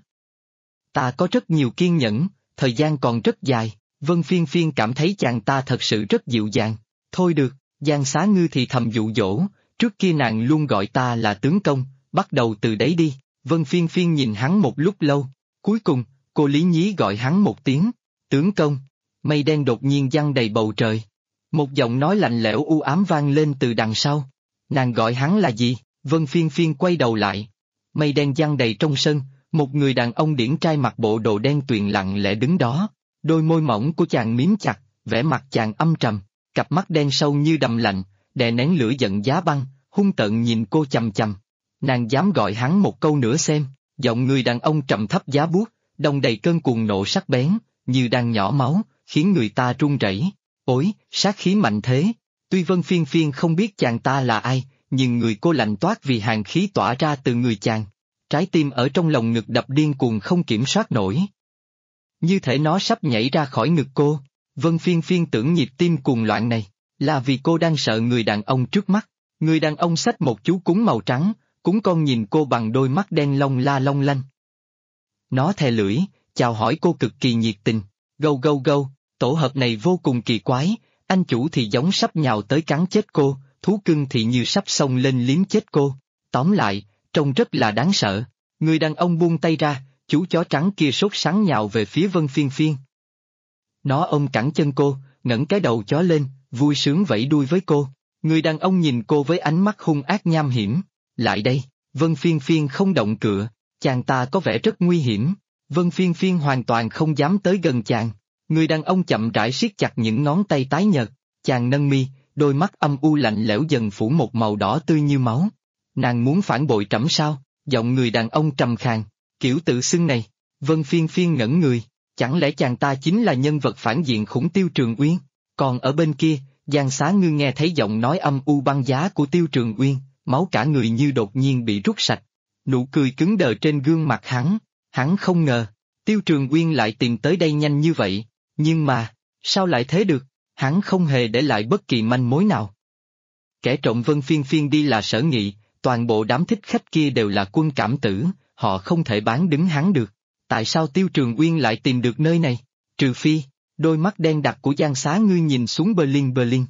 Ta có rất nhiều kiên nhẫn, thời gian còn rất dài. Vân Phiên Phiên cảm thấy chàng ta thật sự rất dịu dàng. Thôi được, Giang Xá Ngư thì thầm dụ dỗ, trước kia nàng luôn gọi ta là tướng công, bắt đầu từ đấy đi. Vân Phiên Phiên nhìn hắn một lúc lâu, cuối cùng, cô lý nhí gọi hắn một tiếng, tướng công. Mây đen đột nhiên giăng đầy bầu trời. Một giọng nói lạnh lẽo u ám vang lên từ đằng sau. Nàng gọi hắn là gì? Vân Phiên Phiên quay đầu lại. Mây đen giăng đầy trong sân, một người đàn ông điển trai mặc bộ đồ đen tuyền lặng lẽ đứng đó. Đôi môi mỏng của chàng mím chặt, vẻ mặt chàng âm trầm, cặp mắt đen sâu như đầm lạnh, đè nén lửa giận giá băng, hung tợn nhìn cô chằm chằm. Nàng dám gọi hắn một câu nữa xem? Giọng người đàn ông trầm thấp giá buốt, đồng đầy cơn cuồng nộ sắc bén, như đang nhỏ máu, khiến người ta run rẩy. Ôi, sát khí mạnh thế. Tuy Vân Phiên Phiên không biết chàng ta là ai, nhưng người cô lạnh toát vì hàn khí tỏa ra từ người chàng. Trái tim ở trong lòng ngực đập điên cuồng không kiểm soát nổi. Như thể nó sắp nhảy ra khỏi ngực cô. Vân Phiên Phiên tưởng nhịp tim cuồng loạn này, là vì cô đang sợ người đàn ông trước mắt. Người đàn ông xách một chú cún màu trắng, cún con nhìn cô bằng đôi mắt đen long la long lanh. Nó thè lưỡi, chào hỏi cô cực kỳ nhiệt tình. Gâu gâu gâu, tổ hợp này vô cùng kỳ quái, anh chủ thì giống sắp nhào tới cắn chết cô, thú cưng thì như sắp xông lên liếm chết cô. Tóm lại, trông rất là đáng sợ. Người đàn ông buông tay ra, chú chó trắng kia sốt sắng nhào về phía Vân Phiên Phiên. Nó ôm cẳng chân cô, ngẩng cái đầu chó lên, vui sướng vẫy đuôi với cô. Người đàn ông nhìn cô với ánh mắt hung ác nham hiểm. Lại đây, Vân Phiên Phiên không động cựa, chàng ta có vẻ rất nguy hiểm. Vân Phiên Phiên hoàn toàn không dám tới gần chàng. Người đàn ông chậm rãi siết chặt những ngón tay tái nhợt, chàng nâng mi, đôi mắt âm u lạnh lẽo dần phủ một màu đỏ tươi như máu. Nàng muốn phản bội trẫm sao? Giọng người đàn ông trầm khàn, kiểu tự xưng này. Vân Phiên Phiên ngẩn người, chẳng lẽ chàng ta chính là nhân vật phản diện khủng Tiêu Trường Uyên? Còn ở bên kia, Giang Xá Ngư nghe thấy giọng nói âm u băng giá của Tiêu Trường Uyên, máu cả người như đột nhiên bị rút sạch. Nụ cười cứng đờ trên gương mặt hắn không ngờ, Tiêu Trường Uyên lại tìm tới đây nhanh như vậy, nhưng mà, sao lại thế được, hắn không hề để lại bất kỳ manh mối nào. Kẻ trộm Vân Phiên Phiên đi là Sở Nghị, toàn bộ đám thích khách kia đều là quân cảm tử, họ không thể bán đứng hắn được. Tại sao Tiêu Trường Uyên lại tìm được nơi này? Trừ phi, đôi mắt đen đặc của Giang Xá Ngư nhìn xuống Berlin.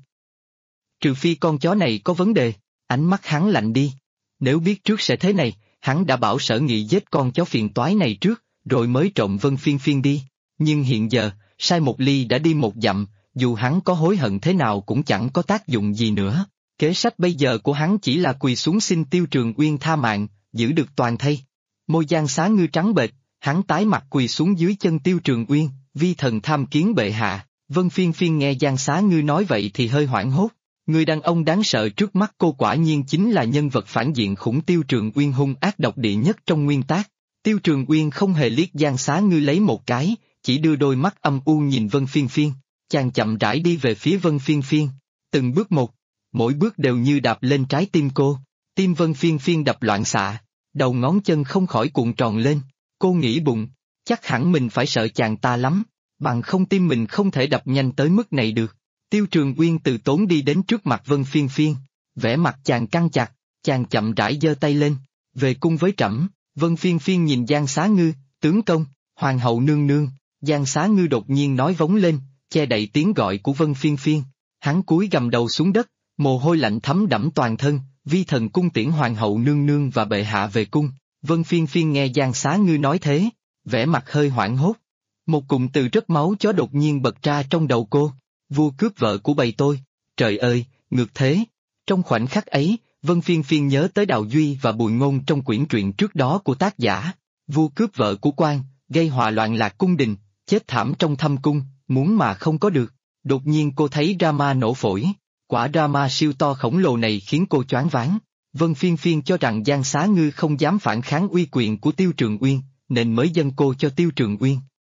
Trừ phi con chó này có vấn đề, ánh mắt hắn lạnh đi. Nếu biết trước sẽ thế này, hắn đã bảo Sở Nghị giết con chó phiền toái này trước, rồi mới trộm Vân Phiên Phiên đi. Nhưng hiện giờ, sai một ly đã đi một dặm, dù hắn có hối hận thế nào cũng chẳng có tác dụng gì nữa. Kế sách bây giờ của hắn chỉ là quỳ xuống xin Tiêu Trường Uyên tha mạng, giữ được toàn thây. Môi Giang Xá Ngư trắng bệch, hắn tái mặt quỳ xuống dưới chân Tiêu Trường Uyên, vi thần tham kiến bệ hạ. Vân Phiên Phiên nghe Giang Xá Ngư nói vậy thì hơi hoảng hốt. Người đàn ông đáng sợ trước mắt cô quả nhiên chính là nhân vật phản diện khủng Tiêu Trường Uyên hung ác độc địa nhất trong nguyên tác. Tiêu Trường Uyên không hề liếc Giang Xá Ngư lấy một cái, chỉ đưa đôi mắt âm u nhìn Vân Phiên Phiên. Chàng chậm rãi đi về phía Vân Phiên Phiên, từng bước một, mỗi bước đều như đạp lên trái tim cô. Tim Vân Phiên Phiên đập loạn xạ, đầu ngón chân không khỏi cuộn tròn lên. Cô nghĩ bụng, chắc hẳn mình phải sợ chàng ta lắm, bằng không tim mình không thể đập nhanh tới mức này được. Tiêu Trường Uyên từ tốn đi đến trước mặt Vân Phiên Phiên, vẻ mặt chàng căng chặt, chàng chậm rãi giơ tay lên, về cung với trẫm. Vân Phiên Phiên nhìn Giang Xá Ngư, tướng công, hoàng hậu nương nương. Giang Xá Ngư đột nhiên nói vống lên, che đậy tiếng gọi của Vân Phiên Phiên. Hắn cúi gằm đầu xuống đất, mồ hôi lạnh thấm đẫm toàn thân, vi thần cung tiễn hoàng hậu nương nương và bệ hạ về cung. Vân Phiên Phiên nghe Giang Xá Ngư nói thế, vẻ mặt hơi hoảng hốt. Một cụm từ rất máu chó đột nhiên bật ra trong đầu cô. Vua cướp vợ của bầy tôi. Trời ơi, ngược thế. Trong khoảnh khắc ấy, Vân Phiên Phiên nhớ tới Đào Duy và Bùi Ngôn trong quyển truyện trước đó của tác giả. Vua cướp vợ của quan, gây họa loạn lạc cung đình, chết thảm trong thâm cung, muốn mà không có được. Đột nhiên cô thấy drama nổ phổi. Quả drama siêu to khổng lồ này khiến cô choáng váng. Vân Phiên Phiên cho rằng Giang Xá Ngư không dám phản kháng uy quyền của Tiêu Trường Uyên, nên mới dâng cô cho Tiêu Trường Uyên.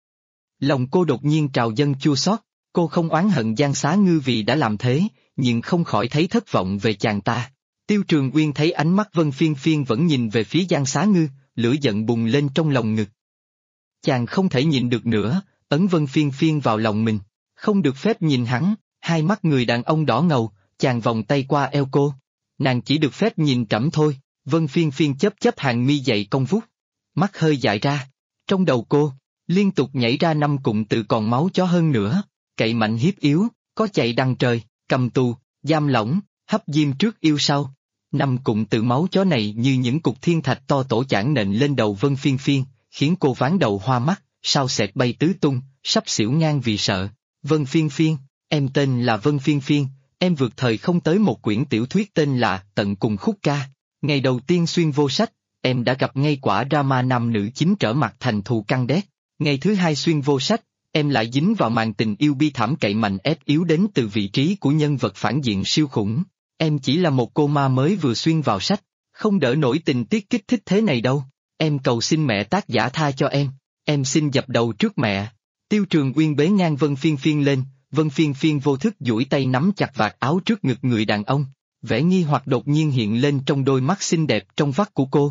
Lòng cô đột nhiên trào dâng chua xót, cô không oán hận Giang Xá Ngư vì đã làm thế, nhưng không khỏi thấy thất vọng về chàng ta. Tiêu Trường Uyên thấy ánh mắt Vân Phiên Phiên vẫn nhìn về phía Giang Xá Ngư, lửa giận bùng lên trong lòng ngực. Chàng không thể nhịn được nữa, ấn Vân Phiên Phiên vào lòng mình, không được phép nhìn hắn, hai mắt người đàn ông đỏ ngầu, chàng vòng tay qua eo cô. Nàng chỉ được phép nhìn trẫm thôi. Vân Phiên Phiên chớp hàng mi dày cong vút, mắt hơi dại ra. Trong đầu cô, liên tục nhảy ra 5 cụm từ còn máu chó hơn nữa, cậy mạnh hiếp yếu, có chạy đằng trời, cầm tù, giam lỏng, hấp diêm trước yêu sau. 5 cụm từ máu chó này như những cục thiên thạch to tổ chảng nện lên đầu Vân Phiên Phiên, khiến cô ván đầu hoa mắt, sao xẹt bay tứ tung, sắp xỉu ngang vì sợ. Vân Phiên Phiên, em tên là Vân Phiên Phiên, em vượt thời không tới một quyển tiểu thuyết tên là Tận Cùng Khúc Ca. Ngày đầu tiên xuyên vô sách, em đã gặp ngay quả drama nam nữ chính trở mặt thành thù căng đét. Ngày thứ hai xuyên vô sách, em lại dính vào màn tình yêu bi thảm cậy mạnh ép yếu đến từ vị trí của nhân vật phản diện siêu khủng. Em chỉ là một cô ma mới vừa xuyên vào sách, không đỡ nổi tình tiết kích thích thế này đâu. Em cầu xin mẹ tác giả tha cho em xin dập đầu trước mẹ. Tiêu Trường Uyên bế ngang Vân Phiên Phiên lên, Vân Phiên Phiên vô thức duỗi tay nắm chặt vạt áo trước ngực người đàn ông, vẻ nghi hoặc đột nhiên hiện lên trong đôi mắt xinh đẹp trong vắt của cô.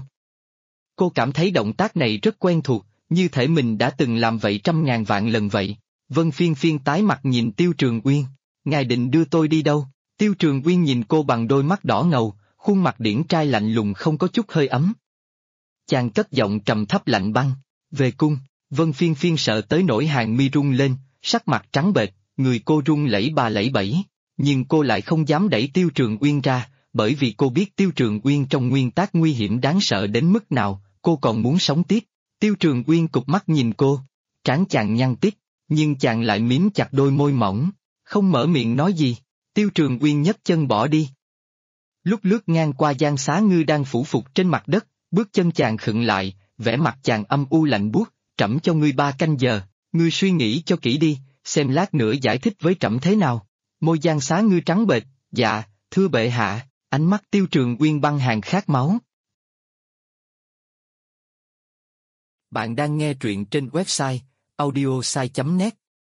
Cô cảm thấy động tác này rất quen thuộc, như thể mình đã từng làm vậy 100.000 vạn lần vậy. Vân Phiên Phiên tái mặt nhìn Tiêu Trường Uyên, ngài định đưa tôi đi đâu? Tiêu Trường Uyên nhìn cô bằng đôi mắt đỏ ngầu, khuôn mặt điển trai lạnh lùng không có chút hơi ấm. Chàng cất giọng trầm thấp lạnh băng, về cung. Vân Phiên Phiên sợ tới nỗi hàng mi rung lên, sắc mặt trắng bệch, người cô run lẩy bà lẩy bẩy, nhưng cô lại không dám đẩy Tiêu Trường Uyên ra, bởi vì cô biết Tiêu Trường Uyên trong nguyên tắc nguy hiểm đáng sợ đến mức nào, cô còn muốn sống tiếp. Tiêu Trường Uyên cụp mắt nhìn cô, trán chàng nhăn tít, nhưng chàng lại mím chặt đôi môi mỏng, không mở miệng nói gì. Tiêu Trường Uyên nhấc chân bỏ đi. Lúc lướt ngang qua Giang Xá Ngư đang phủ phục trên mặt đất, bước chân chàng khựng lại, vẻ mặt chàng âm u lạnh buốt. Trẫm cho ngươi 3 canh giờ, ngươi suy nghĩ cho kỹ đi, xem lát nữa giải thích với trẫm thế nào. Môi Giang Xá Ngư trắng bệch, dạ, thưa bệ hạ, ánh mắt Tiêu Trường Uyên băng hàn khát máu. Bạn đang nghe truyện trên website audiosai.net.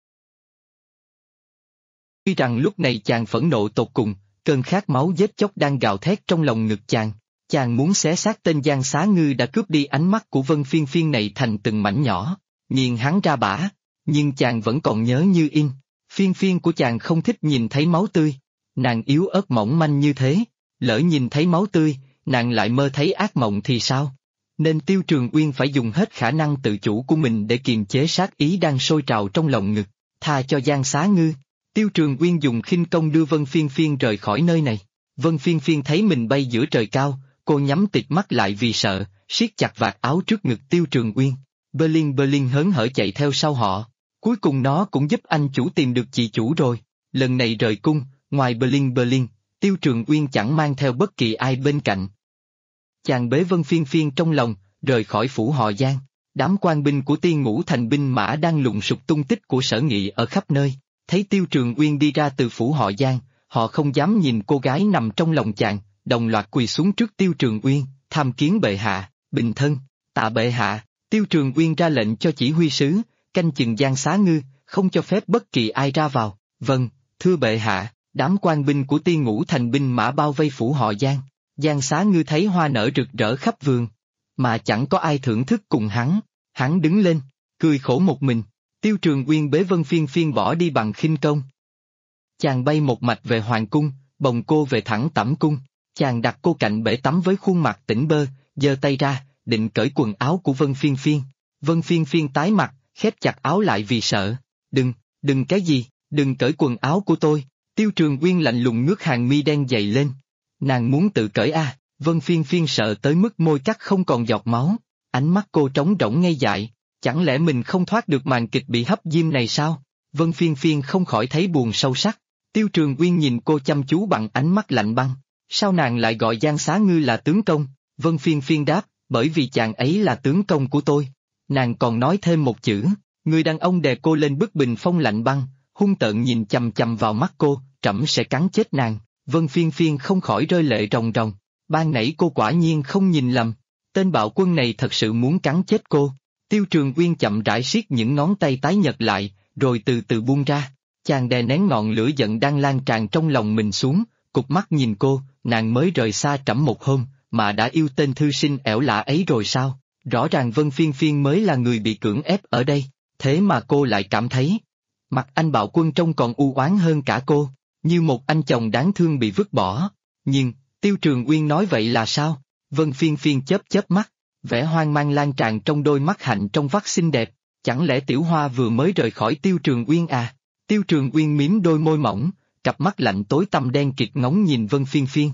Tuy rằng lúc này chàng phẫn nộ tột cùng, cơn khát máu giết chóc đang gào thét trong lòng ngực chàng muốn xé xác tên Giang Xá Ngư đã cướp đi ánh mắt của Vân Phiên Phiên này thành từng mảnh nhỏ, nghiền hắn ra bã, nhưng chàng vẫn còn nhớ như in. Phiên Phiên của chàng không thích nhìn thấy máu tươi, nàng yếu ớt mỏng manh như thế, lỡ nhìn thấy máu tươi, nàng lại mơ thấy ác mộng thì sao? Nên Tiêu Trường Uyên phải dùng hết khả năng tự chủ của mình để kiềm chế sát ý đang sôi trào trong lòng ngực, tha cho Giang Xá Ngư. Tiêu Trường Uyên dùng khinh công đưa Vân Phiên Phiên rời khỏi nơi này. Vân Phiên Phiên thấy mình bay giữa trời cao, cô nhắm tịt mắt lại vì sợ, siết chặt vạt áo trước ngực Tiêu Trường Uyên. Berlin hớn hở chạy theo sau họ. Cuối cùng nó cũng giúp anh chủ tìm được chị chủ rồi. Lần này rời cung, ngoài Berlin, Tiêu Trường Uyên chẳng mang theo bất kỳ ai bên cạnh. Chàng bế Vân Phiên Phiên trong lòng, rời khỏi phủ họ Giang. Đám quan binh của Tiên Ngũ Thành binh mã đang lùng sục tung tích của Sở Nghị ở khắp nơi. Thấy Tiêu Trường Uyên đi ra từ phủ họ Giang, họ không dám nhìn cô gái nằm trong lòng chàng, đồng loạt quỳ xuống trước Tiêu Trường Uyên, tham kiến bệ hạ, bình thân, tạ bệ hạ. Tiêu Trường Uyên ra lệnh cho chỉ huy sứ, canh chừng Giang Xá Ngư, không cho phép bất kỳ ai ra vào. Vâng, thưa bệ hạ. Đám quan binh của Tiên Ngũ Thành binh mã bao vây phủ họ Giang. Giang Xá Ngư thấy hoa nở rực rỡ khắp vườn, mà chẳng có ai thưởng thức cùng hắn đứng lên, cười khổ một mình. Tiêu Trường Uyên bế Vân Phiên Phiên bỏ đi bằng khinh công. Chàng bay một mạch về hoàng cung, bồng cô về thẳng tẩm cung. Chàng đặt cô cạnh bể tắm với khuôn mặt tỉnh bơ, giơ tay ra, định cởi quần áo của Vân Phiên Phiên. Vân Phiên Phiên tái mặt, khép chặt áo lại vì sợ. Đừng cái gì, đừng cởi quần áo của tôi. Tiêu Trường Uyên lạnh lùng ngước hàng mi đen dày lên. Nàng muốn tự cởi à? Vân Phiên Phiên sợ tới mức môi cắt không còn giọt máu. Ánh mắt cô trống rỗng ngây dại. Chẳng lẽ mình không thoát được màn kịch bị hấp diêm này sao? Vân Phiên Phiên không khỏi thấy buồn sâu sắc. Tiêu Trường Uyên nhìn cô chăm chú bằng ánh mắt lạnh băng. Sao nàng lại gọi Giang Xá Ngư là tướng công? Vân Phiên Phiên đáp, bởi vì chàng ấy là tướng công của tôi. Nàng còn nói thêm một chữ, người đàn ông đè cô lên bức bình phong lạnh băng, hung tợn nhìn chằm chằm vào mắt cô, trẫm sẽ cắn chết nàng. Vân Phiên Phiên không khỏi rơi lệ ròng ròng. Ban nãy cô quả nhiên không nhìn lầm, tên bạo quân này thật sự muốn cắn chết cô. Tiêu Trường Uyên chậm rãi siết những ngón tay tái nhợt lại, rồi từ từ buông ra. Chàng đè nén ngọn lửa giận đang lan tràn trong lòng mình xuống, cụp mắt nhìn cô, nàng mới rời xa trẫm một hôm, mà đã yêu tên thư sinh ẻo lả ấy rồi sao? Rõ ràng Vân Phiên Phiên mới là người bị cưỡng ép ở đây, thế mà cô lại cảm thấy mặt anh bạo quân trông còn u oán hơn cả cô, như một anh chồng đáng thương bị vứt bỏ. Nhưng, Tiêu Trường Uyên nói vậy là sao? Vân Phiên Phiên chớp chớp mắt, vẻ hoang mang lan tràn trong đôi mắt hạnh trong vắt xinh đẹp, chẳng lẽ Tiểu Hoa vừa mới rời khỏi Tiêu Trường Uyên à? Tiêu Trường Uyên mím đôi môi mỏng, cặp mắt lạnh tối tăm đen kịt ngóng nhìn Vân Phiên Phiên.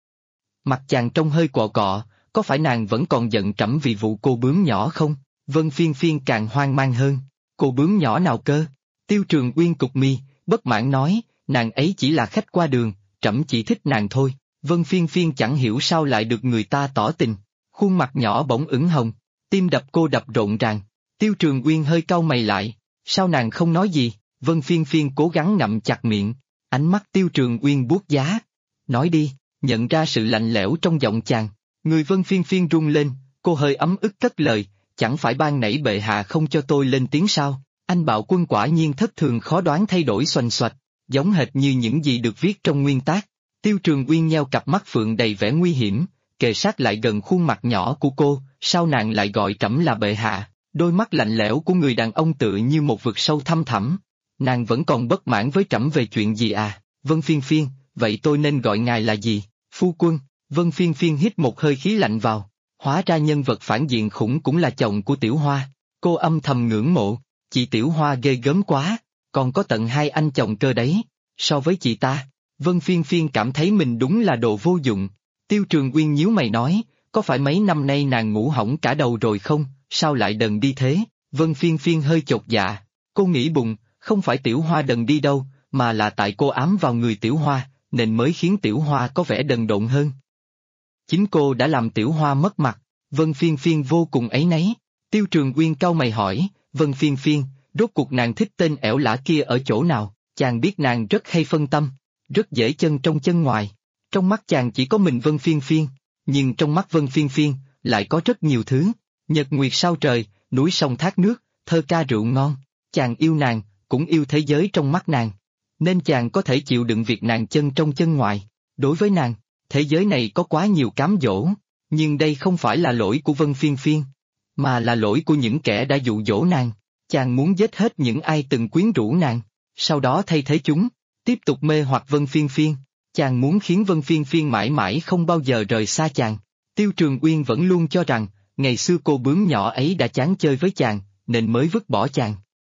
Mặt chàng trông hơi cọ cọ, có phải nàng vẫn còn giận trẫm vì vụ cô bướm nhỏ không? Vân Phiên Phiên càng hoang mang hơn, cô bướm nhỏ nào cơ? Tiêu Trường Uyên cụp mi, bất mãn nói, nàng ấy chỉ là khách qua đường, trẫm chỉ thích nàng thôi. Vân Phiên Phiên chẳng hiểu sao lại được người ta tỏ tình, khuôn mặt nhỏ bỗng ửng hồng, tim đập cô đập rộn ràng. Tiêu Trường Uyên hơi cau mày lại, sao nàng không nói gì? Vân Phiên Phiên cố gắng ngậm chặt miệng, ánh mắt Tiêu Trường Uyên buốt giá. Nói đi, nhận ra sự lạnh lẽo trong giọng chàng. Người Vân Phiên Phiên run lên, cô hơi ấm ức cất lời, chẳng phải ban nãy bệ hạ không cho tôi lên tiếng sao? Anh bạo quân quả nhiên thất thường khó đoán thay đổi xoành xoạch, giống hệt như những gì được viết trong nguyên tác. Tiêu Trường Uyên nheo cặp mắt phượng đầy vẻ nguy hiểm, kề sát lại gần khuôn mặt nhỏ của cô, sao nàng lại gọi trẫm là bệ hạ? Đôi mắt lạnh lẽo của người đàn ông tựa như một vực sâu thăm thẳm. Nàng vẫn còn bất mãn với trẫm về chuyện gì à? Vân Phiên Phiên, vậy tôi nên gọi ngài là gì? Phu quân. Vân Phiên Phiên hít một hơi khí lạnh vào, hóa ra nhân vật phản diện khủng cũng là chồng của Tiểu Hoa. Cô âm thầm ngưỡng mộ, chị Tiểu Hoa ghê gớm quá, còn có tận hai anh chồng cơ đấy, so với chị ta. Vân Phiên Phiên cảm thấy mình đúng là đồ vô dụng. Tiêu Trường Uyên nhíu mày nói, có phải mấy năm nay nàng ngủ hỏng cả đầu rồi không, sao lại đần đi thế? Vân Phiên Phiên hơi chột dạ, cô nghĩ bụng, không phải Tiểu Hoa đần đi đâu, mà là tại cô ám vào người Tiểu Hoa, nên mới khiến Tiểu Hoa có vẻ đần độn hơn. Chính cô đã làm Tiểu Hoa mất mặt. Vân Phiên Phiên vô cùng áy náy. Tiêu Trường Uyên cau mày hỏi, Vân Phiên Phiên, rốt cuộc nàng thích tên ẻo lả kia ở chỗ nào? Chàng biết nàng rất hay phân tâm, rất dễ chân trong chân ngoài. Trong mắt chàng chỉ có mình Vân Phiên Phiên, nhưng trong mắt Vân Phiên Phiên lại có rất nhiều thứ, nhật nguyệt sao trời, núi sông thác nước, thơ ca rượu ngon. Chàng yêu nàng, cũng yêu thế giới trong mắt nàng, nên chàng có thể chịu đựng việc nàng chân trong chân ngoài. Đối với nàng, thế giới này có quá nhiều cám dỗ, nhưng đây không phải là lỗi của Vân Phiên Phiên, mà là lỗi của những kẻ đã dụ dỗ nàng. Chàng muốn giết hết những ai từng quyến rũ nàng, sau đó thay thế chúng, tiếp tục mê hoặc Vân Phiên Phiên. Chàng muốn khiến Vân Phiên Phiên mãi mãi không bao giờ rời xa chàng. Tiêu Trường Uyên vẫn luôn cho rằng, ngày xưa cô bướm nhỏ ấy đã chán chơi với chàng, nên mới vứt bỏ chàng.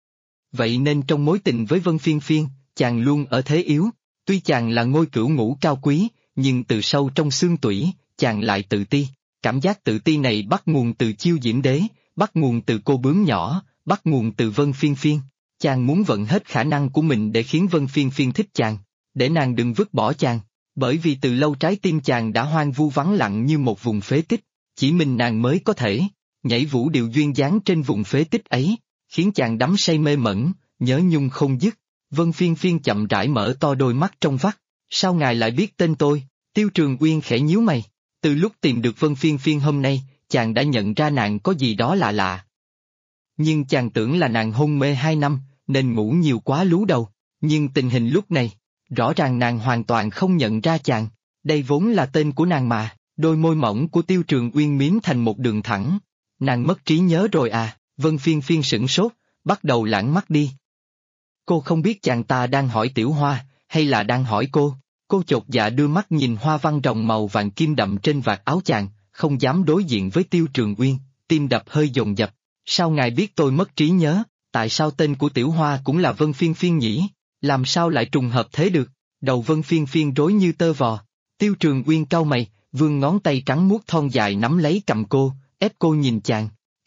Vậy nên trong mối tình với Vân Phiên Phiên, chàng luôn ở thế yếu. Tuy chàng là ngôi cửu ngũ cao quý, nhưng từ sâu trong xương tủy, chàng lại tự ti. Cảm giác tự ti này bắt nguồn từ Chiêu Diễm Đế, bắt nguồn từ cô bướm nhỏ, bắt nguồn từ Vân Phiên Phiên. Chàng muốn vận hết khả năng của mình để khiến Vân Phiên Phiên thích chàng, để nàng đừng vứt bỏ chàng. Bởi vì từ lâu trái tim chàng đã hoang vu vắng lặng như một vùng phế tích, chỉ mình nàng mới có thể nhảy vũ điệu duyên dáng trên vùng phế tích ấy, khiến chàng đắm say mê mẩn, nhớ nhung không dứt. Vân Phiên Phiên chậm rãi mở to đôi mắt trong vắt. Sao ngài lại biết tên tôi? Tiêu Trường Uyên khẽ nhíu mày. Từ lúc tìm được Vân Phiên Phiên hôm nay, chàng đã nhận ra nàng có gì đó lạ lạ. Nhưng chàng tưởng là nàng hôn mê 2 năm, nên ngủ nhiều quá lú đầu. Nhưng tình hình lúc này, rõ ràng nàng hoàn toàn không nhận ra chàng. Đây vốn là tên của nàng mà. Đôi môi mỏng của Tiêu Trường Uyên miếm thành một đường thẳng. Nàng mất trí nhớ rồi à? Vân Phiên Phiên sửng sốt, bắt đầu lãng mắt đi. Cô không biết chàng ta đang hỏi Tiểu Hoa, hay là đang hỏi cô. Cô chột dạ đưa mắt nhìn hoa văn rồng màu vàng kim đậm trên vạt áo chàng, không dám đối diện với Tiêu Trường Uyên, tim đập hơi dồn dập. Sao ngài biết tôi mất trí nhớ? Tại sao tên của Tiểu Hoa cũng là Vân Phiên Phiên nhỉ? Làm sao lại trùng hợp thế được? Đầu Vân Phiên Phiên rối như tơ vò. Tiêu Trường Uyên cau mày, vươn ngón tay trắng muốt thon dài nắm lấy cầm cô, ép cô nhìn chàng.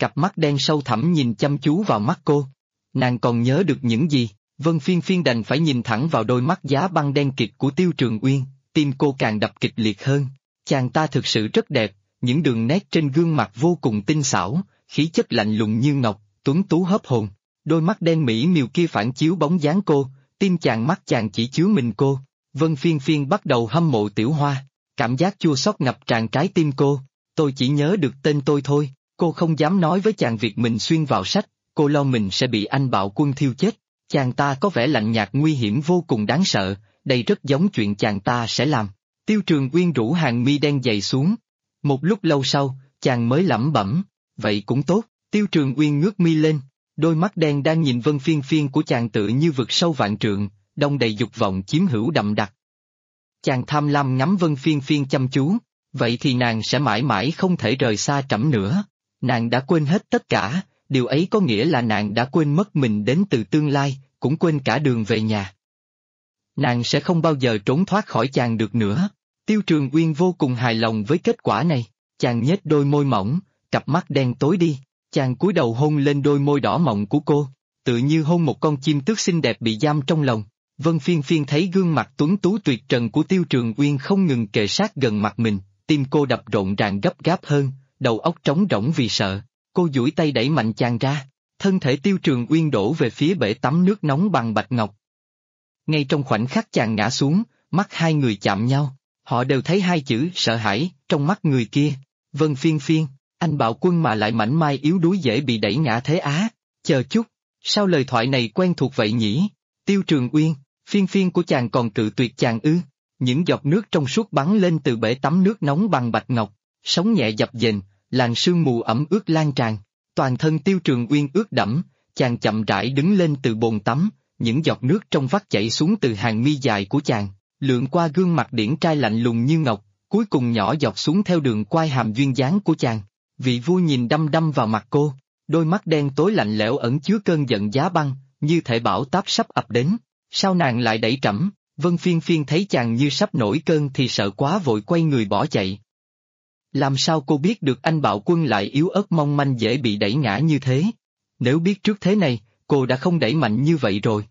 cặp mắt đen sâu thẳm nhìn chăm chú vào mắt cô. Nàng còn nhớ được những gì? Vân Phiên Phiên đành phải nhìn thẳng vào đôi mắt giá băng đen kịt của Tiêu Trường Uyên, tim cô càng đập kịch liệt hơn. Chàng ta thực sự rất đẹp, những đường nét trên gương mặt vô cùng tinh xảo, khí chất lạnh lùng như ngọc, tuấn tú hớp hồn. Đôi mắt đen mỹ miều kia phản chiếu bóng dáng cô, tim chàng mắt chàng chỉ chứa mình cô. Vân Phiên Phiên bắt đầu hâm mộ Tiểu Hoa, cảm giác chua xót ngập tràn trái tim cô. Tôi chỉ nhớ được tên tôi thôi, cô không dám nói với chàng việc mình xuyên vào sách, cô lo mình sẽ bị anh bạo quân thiêu chết. Chàng ta có vẻ lạnh nhạt nguy hiểm vô cùng đáng sợ, đây rất giống chuyện chàng ta sẽ làm. Tiêu Trường Uyên rủ hàng mi đen dày xuống. Một lúc lâu sau, chàng mới lẩm bẩm, vậy cũng tốt. Tiêu Trường Uyên ngước mi lên, đôi mắt đen đang nhìn Vân Phiên Phiên của chàng tựa như vực sâu vạn trượng, đong đầy dục vọng chiếm hữu đậm đặc. Chàng tham lam ngắm Vân Phiên Phiên chăm chú, vậy thì nàng sẽ mãi mãi không thể rời xa trẫm nữa. Nàng đã quên hết tất cả, điều ấy có nghĩa là nàng đã quên mất mình đến từ tương lai, cũng quên cả đường về nhà. Nàng sẽ không bao giờ trốn thoát khỏi chàng được nữa. Tiêu Trường Uyên vô cùng hài lòng với kết quả này, chàng nhếch đôi môi mỏng, cặp mắt đen tối đi, chàng cúi đầu hôn lên đôi môi đỏ mọng của cô, tự như hôn một con chim tước xinh đẹp bị giam trong lòng. Vân Phiên Phiên thấy gương mặt tuấn tú tuyệt trần của Tiêu Trường Uyên không ngừng kề sát gần mặt mình, tim cô đập rộn ràng gấp gáp hơn, đầu óc trống rỗng vì sợ. Cô duỗi tay đẩy mạnh chàng ra, thân thể Tiêu Trường Uyên đổ về phía bể tắm nước nóng bằng bạch ngọc. Ngay trong khoảnh khắc chàng ngã xuống, mắt hai người chạm nhau, họ đều thấy hai chữ sợ hãi trong mắt người kia. Vân Phiên Phiên, anh bạo quân mà lại mảnh mai yếu đuối dễ bị đẩy ngã thế á, chờ chút, sao lời thoại này quen thuộc vậy nhỉ? Tiêu Trường Uyên, Phiên Phiên của chàng còn cự tuyệt chàng ư? Những giọt nước trong suốt bắn lên từ bể tắm nước nóng bằng bạch ngọc, sóng nhẹ dập dềnh, làn sương mù ẩm ướt lan tràn, toàn thân Tiêu Trường Uyên ướt đẫm, chàng chậm rãi đứng lên từ bồn tắm, những giọt nước trong vắt chảy xuống từ hàng mi dài của chàng, lượn qua gương mặt điển trai lạnh lùng như ngọc, cuối cùng nhỏ giọt xuống theo đường quai hàm duyên dáng của chàng. Vị vua nhìn đăm đăm vào mặt cô, đôi mắt đen tối lạnh lẽo ẩn chứa cơn giận giá băng, như thể bão táp sắp ập đến. Sao nàng lại đẩy trẫm? Vân Phiên Phiên thấy chàng như sắp nổi cơn thì sợ quá vội quay người bỏ chạy. Làm sao cô biết được anh bạo quân lại yếu ớt mong manh dễ bị đẩy ngã như thế? Nếu biết trước thế này, cô đã không đẩy mạnh như vậy rồi.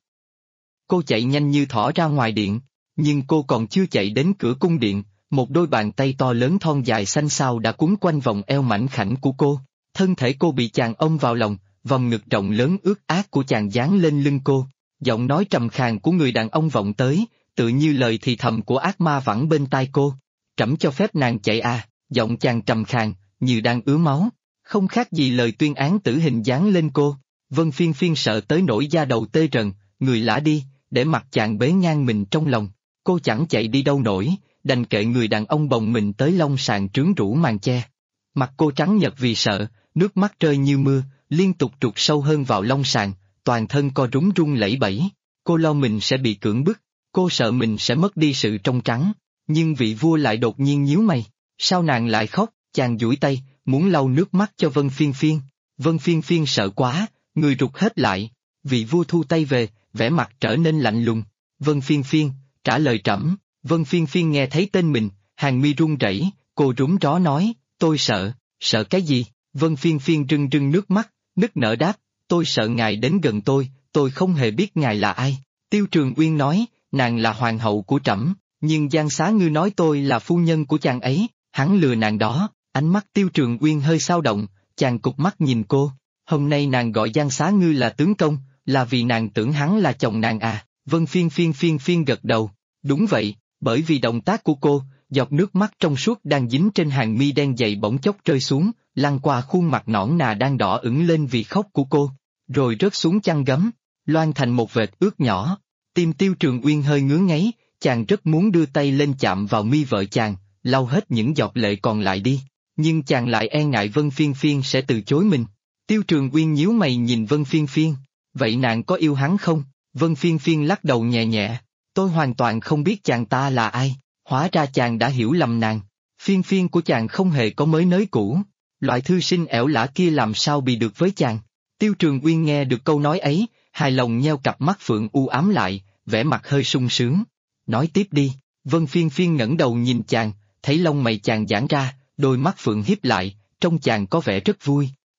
Cô chạy nhanh như thỏ ra ngoài điện, nhưng cô còn chưa chạy đến cửa cung điện, một đôi bàn tay to lớn thon dài xanh xao đã quấn quanh vòng eo mảnh khảnh của cô, thân thể cô bị chàng ôm vào lòng, vòng ngực rộng lớn ướt át của chàng dán lên lưng cô, giọng nói trầm khàn của người đàn ông vọng tới, tự như lời thì thầm của ác ma vẳng bên tai cô. Trẫm cho phép nàng chạy à, giọng chàng trầm khàn, như đang ứa máu, không khác gì lời tuyên án tử hình dán lên cô. Vân Phiên Phiên sợ tới nỗi da đầu tê rần, người lả đi, để mặc chàng bế ngang mình trong lòng. Cô chẳng chạy đi đâu nổi, đành kệ người đàn ông bồng mình tới long sàn trướng rũ màn che. Mặt cô trắng nhợt vì sợ, nước mắt rơi như mưa, liên tục trục sâu hơn vào long sàn, toàn thân co rúm run lẩy bẩy. Cô lo mình sẽ bị cưỡng bức, cô sợ mình sẽ mất đi sự trong trắng, nhưng vị vua lại đột nhiên nhíu mày. Sao nàng lại khóc? Chàng duỗi tay, muốn lau nước mắt cho Vân Phiên Phiên. Vân Phiên Phiên sợ quá, người rụt hết lại. Vị vua thu tay về, vẻ mặt trở nên lạnh lùng. Vân Phiên Phiên, trả lời trẫm. Vân Phiên Phiên nghe thấy tên mình, hàng mi run rẩy, cô rúng ró nói, tôi sợ. Sợ cái gì? Vân Phiên Phiên rưng rưng nước mắt, nức nở đáp, tôi sợ ngài đến gần tôi không hề biết ngài là ai. Tiêu Trường Uyên nói, nàng là hoàng hậu của trẫm, nhưng Giang Xá Ngư nói tôi là phu nhân của chàng ấy, hắn lừa nàng đó. Ánh mắt Tiêu Trường Uyên hơi xao động, chàng cụp mắt nhìn cô, hôm nay nàng gọi Giang Xá Ngư là tướng công, là vì nàng tưởng hắn là chồng nàng à? Vân Phiên Phiên gật đầu, đúng vậy, bởi vì động tác của cô, giọt nước mắt trong suốt đang dính trên hàng mi đen dày bỗng chốc rơi xuống, lăn qua khuôn mặt nõn nà đang đỏ ửng lên vì khóc của cô, rồi rớt xuống chăn gấm, loang thành một vệt ướt nhỏ. Tim Tiêu Trường Uyên hơi ngứa ngáy, chàng rất muốn đưa tay lên chạm vào mi vợ chàng, lau hết những giọt lệ còn lại đi, nhưng chàng lại e ngại Vân Phiên Phiên sẽ từ chối mình. Tiêu Trường Uyên nhíu mày nhìn Vân Phiên Phiên, vậy nàng có yêu hắn không? Vân Phiên Phiên lắc đầu nhẹ nhẹ, tôi hoàn toàn không biết chàng ta là ai, hóa ra chàng đã hiểu lầm nàng. Phiên Phiên của chàng không hề có mới nới cũ, loại thư sinh ẻo lả kia làm sao bị được với chàng. Tiêu Trường Uyên nghe được câu nói ấy, hài lòng nheo cặp mắt phượng u ám lại, vẻ mặt hơi sung sướng. Nói tiếp đi. Vân Phiên Phiên ngẩng đầu nhìn chàng, thấy lông mày chàng giãn ra, đôi mắt phượng híp lại, trông chàng có vẻ rất vui.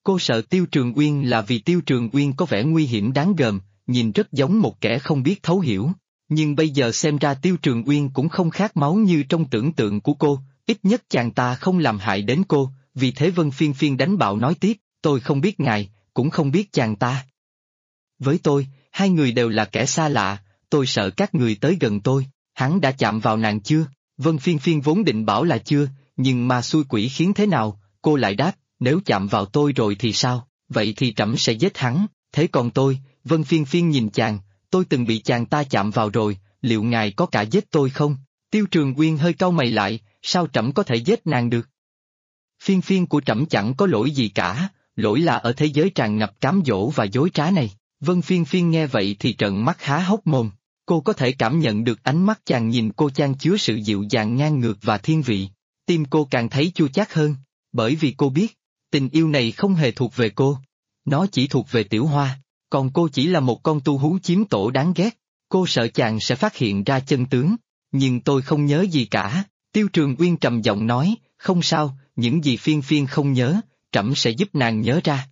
Cô sợ Tiêu Trường Uyên là vì Tiêu Trường Uyên có vẻ nguy hiểm đáng gờm, nhìn rất giống một kẻ không biết thấu hiểu. Nhưng bây giờ xem ra Tiêu Trường Uyên cũng không khát máu như trong tưởng tượng của cô, ít nhất chàng ta không làm hại đến cô, vì thế Vân Phiên Phiên đánh bạo nói tiếp, tôi không biết ngài, cũng không biết chàng ta. Với tôi, hai người đều là kẻ xa lạ, tôi sợ các người tới gần tôi, hắn đã chạm vào nàng chưa? Vân Phiên Phiên vốn định bảo là chưa, nhưng mà xui quỷ khiến thế nào, cô lại đáp, nếu chạm vào tôi rồi thì sao, vậy thì trẫm sẽ giết hắn, thế còn tôi, Vân Phiên Phiên nhìn chàng, tôi từng bị chàng ta chạm vào rồi, liệu ngài có cả giết tôi không? Tiêu Trường Uyên hơi cau mày lại, sao trẫm có thể giết nàng được? Phiên Phiên của trẫm chẳng có lỗi gì cả, lỗi là ở thế giới tràn ngập cám dỗ và dối trá này. Vân Phiên Phiên nghe vậy thì trợn mắt há hốc mồm, cô có thể cảm nhận được ánh mắt chàng nhìn cô chan chứa sự dịu dàng ngang ngược và thiên vị. Tim cô càng thấy chua chát hơn, bởi vì cô biết, tình yêu này không hề thuộc về cô. Nó chỉ thuộc về Tiểu Hoa, còn cô chỉ là một con tu hú chiếm tổ đáng ghét. Cô sợ chàng sẽ phát hiện ra chân tướng, nhưng tôi không nhớ gì cả. Tiêu Trường Uyên trầm giọng nói, không sao, những gì Phiên Phiên không nhớ, trẫm sẽ giúp nàng nhớ ra.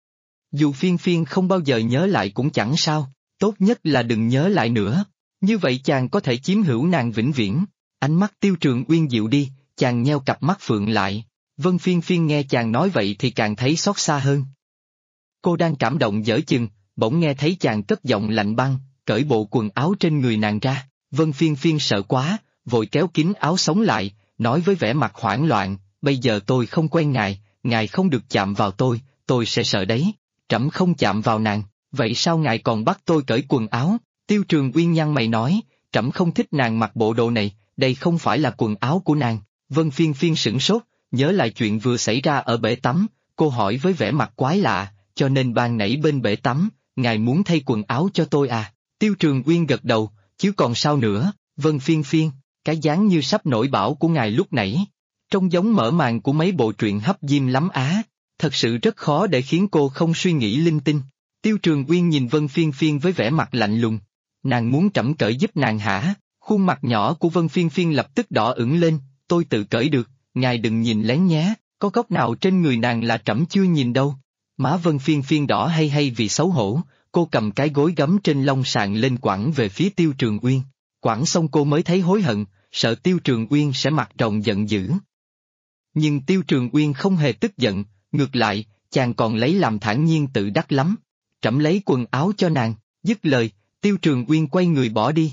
Dù Phiên Phiên không bao giờ nhớ lại cũng chẳng sao, tốt nhất là đừng nhớ lại nữa. Như vậy chàng có thể chiếm hữu nàng vĩnh viễn. Ánh mắt Tiêu Trường Uyên dịu đi, chàng nheo cặp mắt phượng lại. Vân Phiên Phiên nghe chàng nói vậy thì càng thấy xót xa hơn. Cô đang cảm động dở chừng, bỗng nghe thấy chàng cất giọng lạnh băng, cởi bộ quần áo trên người nàng ra. Vân Phiên Phiên sợ quá, vội kéo kín áo sống lại, nói với vẻ mặt hoảng loạn, bây giờ tôi không quen ngài không được chạm vào tôi sẽ sợ đấy. Trẫm không chạm vào nàng, vậy sao ngài còn bắt tôi cởi quần áo? Tiêu Trường Uyên nhăn mày nói, trẫm không thích nàng mặc bộ đồ này, đây không phải là quần áo của nàng. Vân Phiên Phiên sửng sốt, nhớ lại chuyện vừa xảy ra ở bể tắm, cô hỏi với vẻ mặt quái lạ, cho nên ban nãy bên bể tắm, ngài muốn thay quần áo cho tôi à? Tiêu Trường Uyên gật đầu, chứ còn sao nữa, Vân Phiên Phiên, cái dáng như sắp nổi bão của ngài lúc nãy, trông giống mở màn của mấy bộ truyện hấp diêm lắm á. Thật sự rất khó để khiến cô không suy nghĩ linh tinh. Tiêu Trường Uyên nhìn Vân Phiên Phiên với vẻ mặt lạnh lùng. Nàng muốn trẫm cởi giúp nàng hả? Khuôn mặt nhỏ của Vân Phiên Phiên lập tức đỏ ửng lên, tôi tự cởi được, ngài đừng nhìn lén nhé, có góc nào trên người nàng là trẫm chưa nhìn đâu. Má Vân Phiên Phiên đỏ hay vì xấu hổ, cô cầm cái gối gấm trên lông sàn lên quẳng về phía Tiêu Trường Uyên. Quẳng xong cô mới thấy hối hận, sợ Tiêu Trường Uyên sẽ mặt rồng giận dữ. Nhưng Tiêu Trường Uyên không hề tức giận. Ngược lại, chàng còn lấy làm thản nhiên tự đắc lắm. Trẫm lấy quần áo cho nàng, dứt lời, Tiêu Trường Uyên quay người bỏ đi.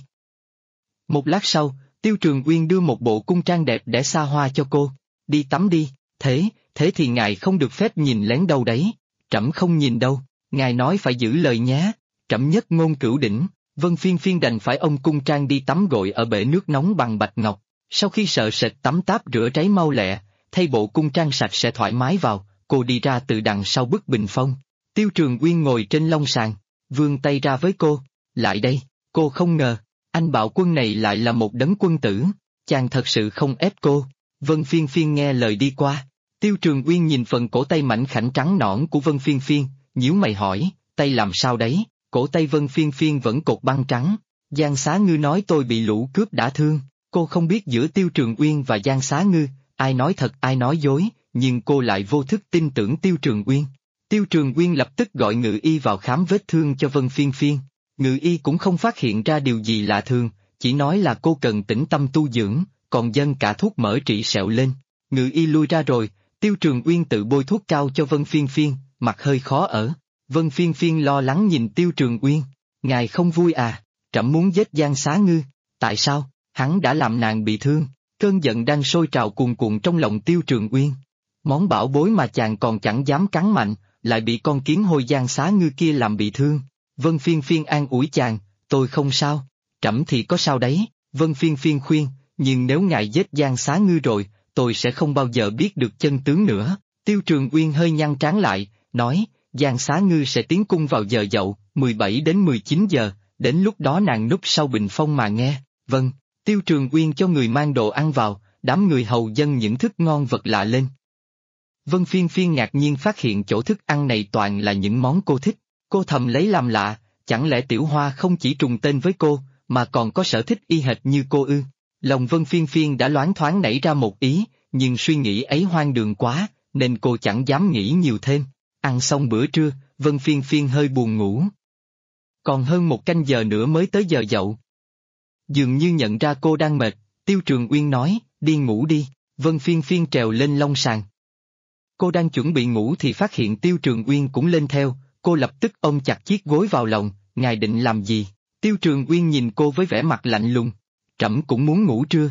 Một lát sau, Tiêu Trường Uyên đưa một bộ cung trang đẹp để xa hoa cho cô. Đi tắm đi, thế thì ngài không được phép nhìn lén đâu đấy. Trẫm không nhìn đâu, ngài nói phải giữ lời nhé. Trẫm nhất ngôn cửu đỉnh. Vân Phiên Phiên đành phải ôm cung trang đi tắm gội ở bể nước nóng bằng bạch ngọc. Sau khi sợ sệt tắm táp rửa ráy mau lẹ, thay bộ cung trang sạch sẽ thoải mái vào. Cô đi ra từ đằng sau bức bình phong. Tiêu Trường Uyên ngồi trên lông sàn, vươn tay ra với cô. Lại đây, cô không ngờ, anh bạo quân này lại là một đấng quân tử. Chàng thật sự không ép cô. Vân Phiên Phiên nghe lời đi qua. Tiêu Trường Uyên nhìn phần cổ tay mảnh khảnh trắng nõn của Vân Phiên Phiên, nhíu mày hỏi, tay làm sao đấy? Cổ tay Vân Phiên Phiên vẫn cột băng trắng. Giang Xá Ngư nói tôi bị lũ cướp đã thương. Cô không biết giữa Tiêu Trường Uyên và Giang Xá Ngư, ai nói thật ai nói dối. Nhưng cô lại vô thức tin tưởng Tiêu Trường Uyên. Tiêu Trường Uyên lập tức gọi ngự y vào khám vết thương cho Vân Phiên Phiên. Ngự y cũng không phát hiện ra điều gì lạ thường, chỉ nói là cô cần tĩnh tâm tu dưỡng, còn dâng cả thuốc mỡ trị sẹo lên. Ngự y lui ra rồi, Tiêu Trường Uyên tự bôi thuốc cao cho Vân Phiên Phiên, mặt hơi khó ở. Vân Phiên Phiên lo lắng nhìn Tiêu Trường Uyên. Ngài không vui à? Trẫm muốn giết Giang Xá Ngư. Tại sao? Hắn đã làm nàng bị thương. Cơn giận đang sôi trào cuồn cuộn trong lòng Tiêu Trường Uyên. Món bảo bối mà chàng còn chẳng dám cắn mạnh, lại bị con kiến hôi Giang Xá Ngư kia làm bị thương. Vân Phiên Phiên an ủi chàng, tôi không sao, trẫm thì có sao đấy. Vân Phiên Phiên khuyên, nhưng nếu ngài giết Giang Xá Ngư rồi, tôi sẽ không bao giờ biết được chân tướng nữa. Tiêu Trường Uyên hơi nhăn trán lại, nói, Giang Xá Ngư sẽ tiến cung vào giờ dậu, 17 đến 19 giờ, đến lúc đó nàng núp sau bình phong mà nghe. Vâng, Tiêu Trường Uyên cho người mang đồ ăn vào, đám người hầu dâng những thức ngon vật lạ lên. Vân Phiên Phiên ngạc nhiên phát hiện chỗ thức ăn này toàn là những món cô thích. Cô thầm lấy làm lạ, chẳng lẽ Tiểu Hoa không chỉ trùng tên với cô, mà còn có sở thích y hệt như cô ư? Lòng Vân Phiên Phiên đã loáng thoáng nảy ra một ý, nhưng suy nghĩ ấy hoang đường quá, nên cô chẳng dám nghĩ nhiều thêm. Ăn xong bữa trưa, Vân Phiên Phiên hơi buồn ngủ. Còn hơn 1 canh giờ nữa mới tới giờ dậu. Dường như nhận ra cô đang mệt, Tiêu Trường Uyên nói, đi ngủ đi. Vân Phiên Phiên trèo lên lông sàn. Cô đang chuẩn bị ngủ thì phát hiện Tiêu Trường Uyên cũng lên theo, cô lập tức ôm chặt chiếc gối vào lòng, ngài định làm gì? Tiêu Trường Uyên nhìn cô với vẻ mặt lạnh lùng. Trẫm cũng muốn ngủ trưa,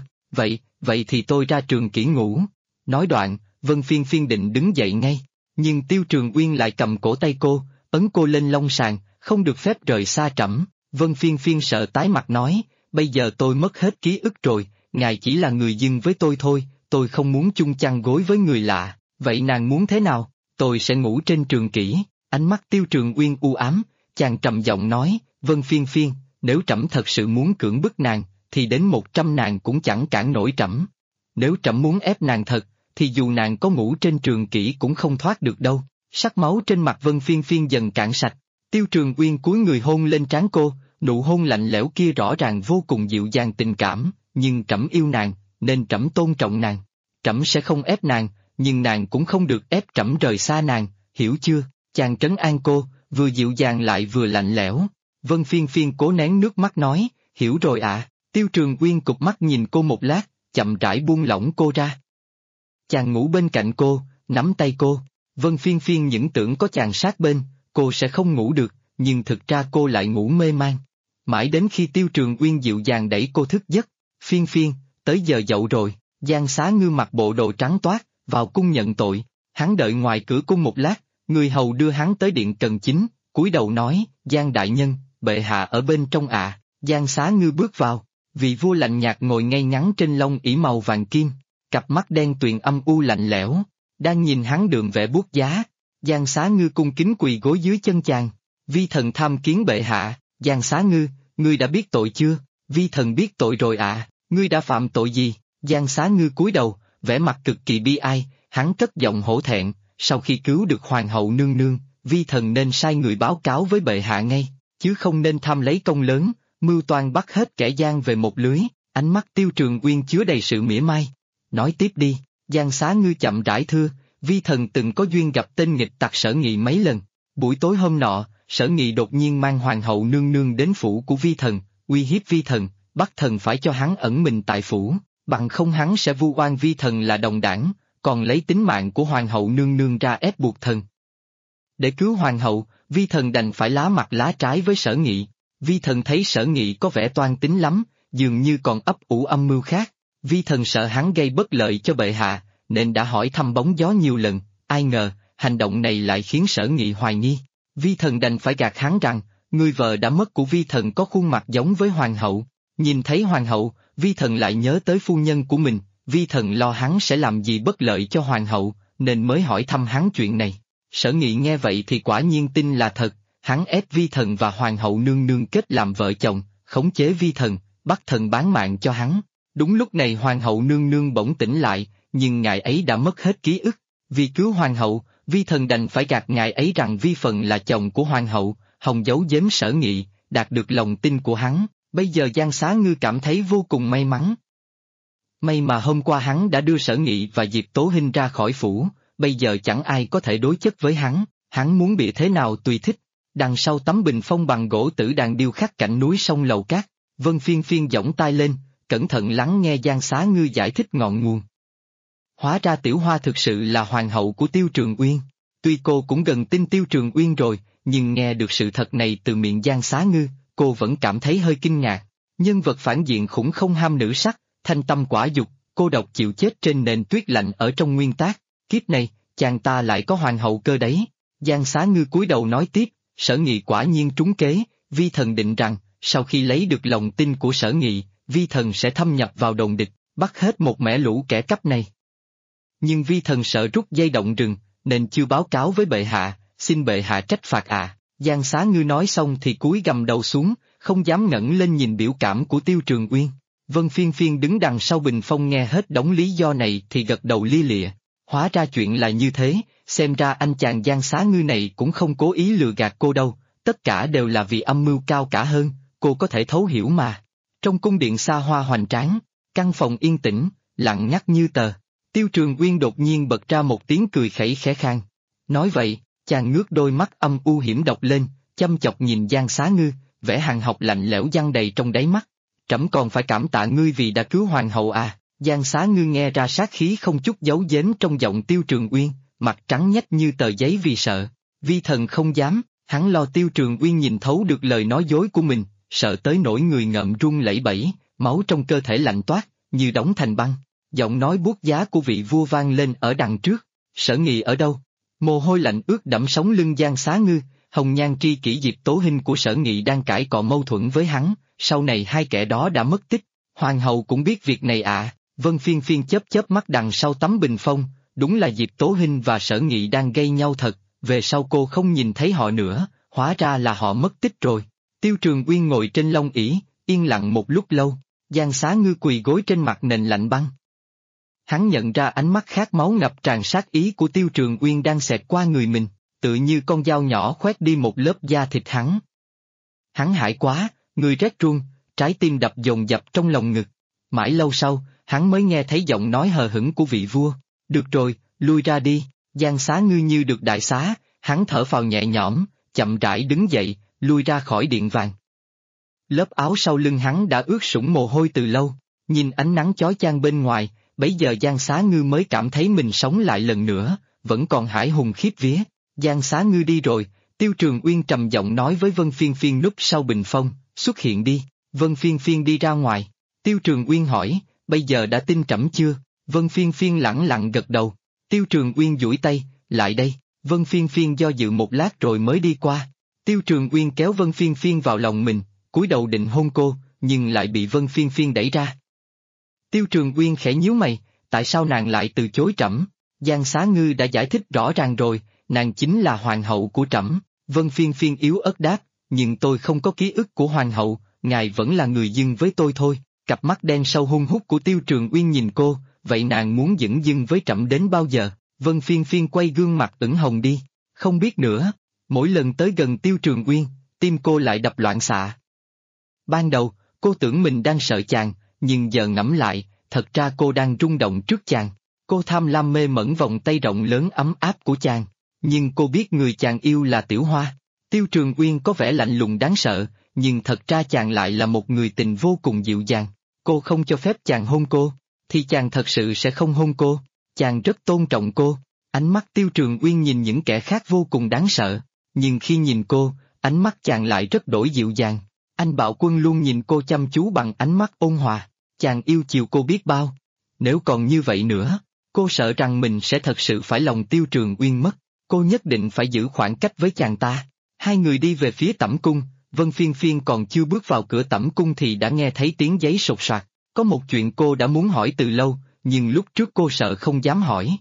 vậy thì tôi ra trường kỹ ngủ. Nói đoạn, Vân Phiên Phiên định đứng dậy ngay, nhưng Tiêu Trường Uyên lại cầm cổ tay cô, ấn cô lên lông sàn, không được phép rời xa trẫm. Vân Phiên Phiên sợ tái mặt nói, bây giờ tôi mất hết ký ức rồi, ngài chỉ là người dưng với tôi thôi, tôi không muốn chung chăn gối với người lạ, vậy nàng muốn thế nào? Tôi sẽ ngủ trên trường kỷ. Ánh mắt Tiêu Trường Uyên u ám, chàng trầm giọng nói, Vân Phiên Phiên, nếu trẫm thật sự muốn cưỡng bức nàng, thì đến 100 nàng cũng chẳng cản nổi trẫm. Nếu trẫm muốn ép nàng thật, thì dù nàng có ngủ trên trường kỷ cũng không thoát được đâu. Sắc máu trên mặt Vân Phiên Phiên dần cạn sạch, Tiêu Trường Uyên cúi người hôn lên trán cô, nụ hôn lạnh lẽo kia rõ ràng vô cùng dịu dàng tình cảm, nhưng trẫm yêu nàng, nên trẫm tôn trọng nàng. Trẫm sẽ không ép nàng, nhưng nàng cũng không được ép trẫm rời xa nàng, hiểu chưa? Chàng trấn an cô, vừa dịu dàng lại vừa lạnh lẽo. Vân Phiên Phiên cố nén nước mắt nói, hiểu rồi ạ. Tiêu Trường Uyên cụp mắt nhìn cô một lát, chậm rãi buông lỏng cô ra. Chàng ngủ bên cạnh cô, nắm tay cô. Vân Phiên Phiên những tưởng có chàng sát bên, cô sẽ không ngủ được, nhưng thực ra cô lại ngủ mê man. Mãi đến khi Tiêu Trường Uyên dịu dàng đẩy cô thức giấc, Phiên Phiên, tới giờ dậu rồi. Giang Xá Ngư mặc bộ đồ trắng toát, vào cung nhận tội. Hắn đợi ngoài cửa cung một lát, người hầu đưa hắn tới điện cần chính, cúi đầu nói, Giang đại nhân, bệ hạ ở bên trong ạ. Giang Xá Ngư bước vào, vị vua lạnh nhạt ngồi ngay ngắn trên lông ỷ màu vàng kim, cặp mắt đen tuyền âm u lạnh lẽo, đang nhìn hắn đường vẻ buốt giá. Giang Xá Ngư cung kính quỳ gối dưới chân chàng, vi thần tham kiến bệ hạ. Giang Xá Ngư, ngươi đã biết tội chưa? Vi thần biết tội rồi ạ. Ngươi đã phạm tội gì? Giang Xá Ngư cúi đầu, vẻ mặt cực kỳ bi ai, hắn cất giọng hổ thẹn, sau khi cứu được hoàng hậu nương nương, vi thần nên sai người báo cáo với bệ hạ ngay, chứ không nên tham lấy công lớn, mưu toan bắt hết kẻ gian về một lưới. Ánh mắt Tiêu Trường Uyên chứa đầy sự mỉa mai. Nói tiếp đi. Giang Xá Ngư chậm rãi thưa, vi thần từng có duyên gặp tên nghịch tặc Sở Nghị mấy lần. Buổi tối hôm nọ, Sở Nghị đột nhiên mang hoàng hậu nương nương đến phủ của vi thần, uy hiếp vi thần, bắt thần phải cho hắn ẩn mình tại phủ, bằng không hắn sẽ vu oan vi thần là đồng đảng, còn lấy tính mạng của hoàng hậu nương nương ra ép buộc thần. Để cứu hoàng hậu, vi thần đành phải lá mặt lá trái với Sở Nghị. Vi thần thấy Sở Nghị có vẻ toan tính lắm, dường như còn ấp ủ âm mưu khác. Vi thần sợ hắn gây bất lợi cho bệ hạ, nên đã hỏi thăm bóng gió nhiều lần, ai ngờ, hành động này lại khiến Sở Nghị hoài nghi. Vi thần đành phải gạt hắn rằng, người vợ đã mất của vi thần có khuôn mặt giống với hoàng hậu. Nhìn thấy hoàng hậu, vi thần lại nhớ tới phu nhân của mình, vi thần lo hắn sẽ làm gì bất lợi cho hoàng hậu, nên mới hỏi thăm hắn chuyện này. Sở Nghị nghe vậy thì quả nhiên tin là thật, hắn ép vi thần và hoàng hậu nương nương kết làm vợ chồng, khống chế vi thần, bắt thần bán mạng cho hắn. Đúng lúc này hoàng hậu nương nương bỗng tỉnh lại, nhưng ngài ấy đã mất hết ký ức. Vì cứu hoàng hậu, vi thần đành phải gạt ngài ấy rằng vi phần là chồng của hoàng hậu, hòng giấu giếm Sở Nghị, đạt được lòng tin của hắn. Bây giờ Giang Xá Ngư cảm thấy vô cùng may mắn. May mà hôm qua hắn đã đưa Sở Nghị và Diệp Tố Hinh ra khỏi phủ, bây giờ chẳng ai có thể đối chất với hắn muốn bị thế nào tùy thích. Đằng sau tấm bình phong bằng gỗ tử đàn điêu khắc cảnh núi sông lầu cát, Vân Phiên Phiên giỏng tai lên, cẩn thận lắng nghe Giang Xá Ngư giải thích ngọn nguồn. Hóa ra Tiểu Hoa thực sự là hoàng hậu của Tiêu Trường Uyên. Tuy cô cũng gần tin Tiêu Trường Uyên rồi, nhưng nghe được sự thật này từ miệng Giang Xá Ngư, cô vẫn cảm thấy hơi kinh ngạc. Nhân vật phản diện khủng không ham nữ sắc, thanh tâm quả dục, cô độc chịu chết trên nền tuyết lạnh ở trong nguyên tác. Kiếp này, chàng ta lại có hoàng hậu cơ đấy. Giang Xá Ngư cúi đầu nói tiếp, Sở Nghị quả nhiên trúng kế, vi thần định rằng, sau khi lấy được lòng tin của Sở Nghị, vi thần sẽ thâm nhập vào đồn địch, bắt hết một mẻ lũ kẻ cắp này. Nhưng vi thần sợ rút dây động rừng, nên chưa báo cáo với bệ hạ, xin bệ hạ trách phạt ạ. Giang Xá Ngư nói xong thì cúi gằm đầu xuống, không dám ngẩng lên nhìn biểu cảm của Tiêu Trường Uyên. Vân Phiên Phiên đứng đằng sau bình phong nghe hết đống lý do này thì gật đầu lia lịa. Hóa ra chuyện là như thế, xem ra anh chàng Giang Xá Ngư này cũng không cố ý lừa gạt cô đâu, tất cả đều là vì âm mưu cao cả hơn, cô có thể thấu hiểu mà. Trong cung điện xa hoa hoành tráng, căn phòng yên tĩnh, lặng ngắt như tờ. Tiêu Trường Uyên đột nhiên bật ra một tiếng cười khẩy khẽ khang. Nói vậy, Chàng ngước đôi mắt âm u hiểm độc lên, chăm chọc nhìn Giang Xá Ngư, vẻ hàn học lạnh lẽo giăng đầy trong đáy mắt. Trẫm còn phải cảm tạ ngươi vì đã cứu hoàng hậu à. Giang Xá Ngư nghe ra sát khí không chút giấu giếm trong giọng Tiêu Trường Uyên, mặt trắng nhách như tờ giấy vì sợ. Vi thần không dám, hắn lo Tiêu Trường Uyên nhìn thấu được lời nói dối của mình, sợ tới nỗi người ngợm run lẩy bẩy, máu trong cơ thể lạnh toát, như đóng thành băng. Giọng nói buốt giá của vị vua vang lên ở đằng trước. Sở Nghị ở đâu? Mồ hôi lạnh ướt đẫm sống lưng Giang Xá Ngư, hồng nhan tri kỷ Diệp Tố Hinh của Sở Nghị đang cãi cọ mâu thuẫn với hắn, sau này hai kẻ đó đã mất tích. Hoàng hậu cũng biết việc này à? Vân Phiên Phiên chớp chớp mắt đằng sau tấm bình phong, đúng là Diệp Tố Hinh và Sở Nghị đang gây nhau thật, về sau cô không nhìn thấy họ nữa, hóa ra là họ mất tích rồi. Tiêu Trường Uyên ngồi trên long ỷ, yên lặng một lúc lâu, Giang Xá Ngư quỳ gối trên mặt nền lạnh băng. Hắn nhận ra ánh mắt khát máu ngập tràn sát ý của Tiêu Trường Uyên đang xẹt qua người mình, tự như con dao nhỏ khoét đi một lớp da thịt hắn. Hắn hãi quá, người rét run, trái tim đập dồn dập trong lòng ngực. Mãi lâu sau, hắn mới nghe thấy giọng nói hờ hững của vị vua. Được rồi, lui ra đi. Giang Xá Ngư như được đại xá, hắn thở phào nhẹ nhõm, chậm rãi đứng dậy, lui ra khỏi điện vàng. Lớp áo sau lưng hắn đã ướt sũng mồ hôi từ lâu, nhìn ánh nắng chói chang bên ngoài, bấy giờ Giang Xá Ngư mới cảm thấy mình sống lại lần nữa, vẫn còn hãi hùng khiếp vía. Giang Xá Ngư đi rồi, Tiêu Trường Uyên trầm giọng nói với Vân Phiên Phiên núp sau bình phong, xuất hiện đi. Vân Phiên Phiên đi ra ngoài. Tiêu Trường Uyên hỏi, bây giờ đã tin trẫm chưa? Vân Phiên Phiên lẳng lặng gật đầu. Tiêu Trường Uyên duỗi tay, lại đây. Vân Phiên Phiên do dự một lát rồi mới đi qua. Tiêu Trường Uyên kéo Vân Phiên Phiên vào lòng mình, cúi đầu định hôn cô, nhưng lại bị Vân Phiên Phiên đẩy ra. Tiêu Trường Uyên khẽ nhíu mày, tại sao nàng lại từ chối trẫm? Giang Xá Ngư đã giải thích rõ ràng rồi, nàng chính là hoàng hậu của trẫm. Vân Phiên Phiên yếu ớt đáp, nhưng tôi không có ký ức của hoàng hậu, ngài vẫn là người dưng với tôi thôi. Cặp mắt đen sâu hun hút của Tiêu Trường Uyên nhìn cô, vậy nàng muốn dửng dưng với trẫm đến bao giờ? Vân Phiên Phiên quay gương mặt ửng hồng đi, không biết nữa. Mỗi lần tới gần Tiêu Trường Uyên, tim cô lại đập loạn xạ. Ban đầu, cô tưởng mình đang sợ chàng, nhưng giờ ngẫm lại, thật ra cô đang rung động trước chàng. Cô tham lam mê mẩn vòng tay rộng lớn ấm áp của chàng, nhưng cô biết người chàng yêu là Tiểu Hoa. Tiêu Trường Uyên có vẻ lạnh lùng đáng sợ, nhưng thật ra chàng lại là một người tình vô cùng dịu dàng. Cô không cho phép chàng hôn cô, thì chàng thật sự sẽ không hôn cô. Chàng rất tôn trọng cô. Ánh mắt Tiêu Trường Uyên nhìn những kẻ khác vô cùng đáng sợ, nhưng khi nhìn cô, ánh mắt chàng lại rất đổi dịu dàng. Anh Bạo Quân luôn nhìn cô chăm chú bằng ánh mắt ôn hòa, chàng yêu chiều cô biết bao. Nếu còn như vậy nữa, cô sợ rằng mình sẽ thật sự phải lòng Tiêu Trường Uyên mất, cô nhất định phải giữ khoảng cách với chàng ta. Hai người đi về phía tẩm cung, Vân Phiên Phiên còn chưa bước vào cửa tẩm cung thì đã nghe thấy tiếng giấy sột soạt. Có một chuyện cô đã muốn hỏi từ lâu, nhưng lúc trước cô sợ không dám hỏi.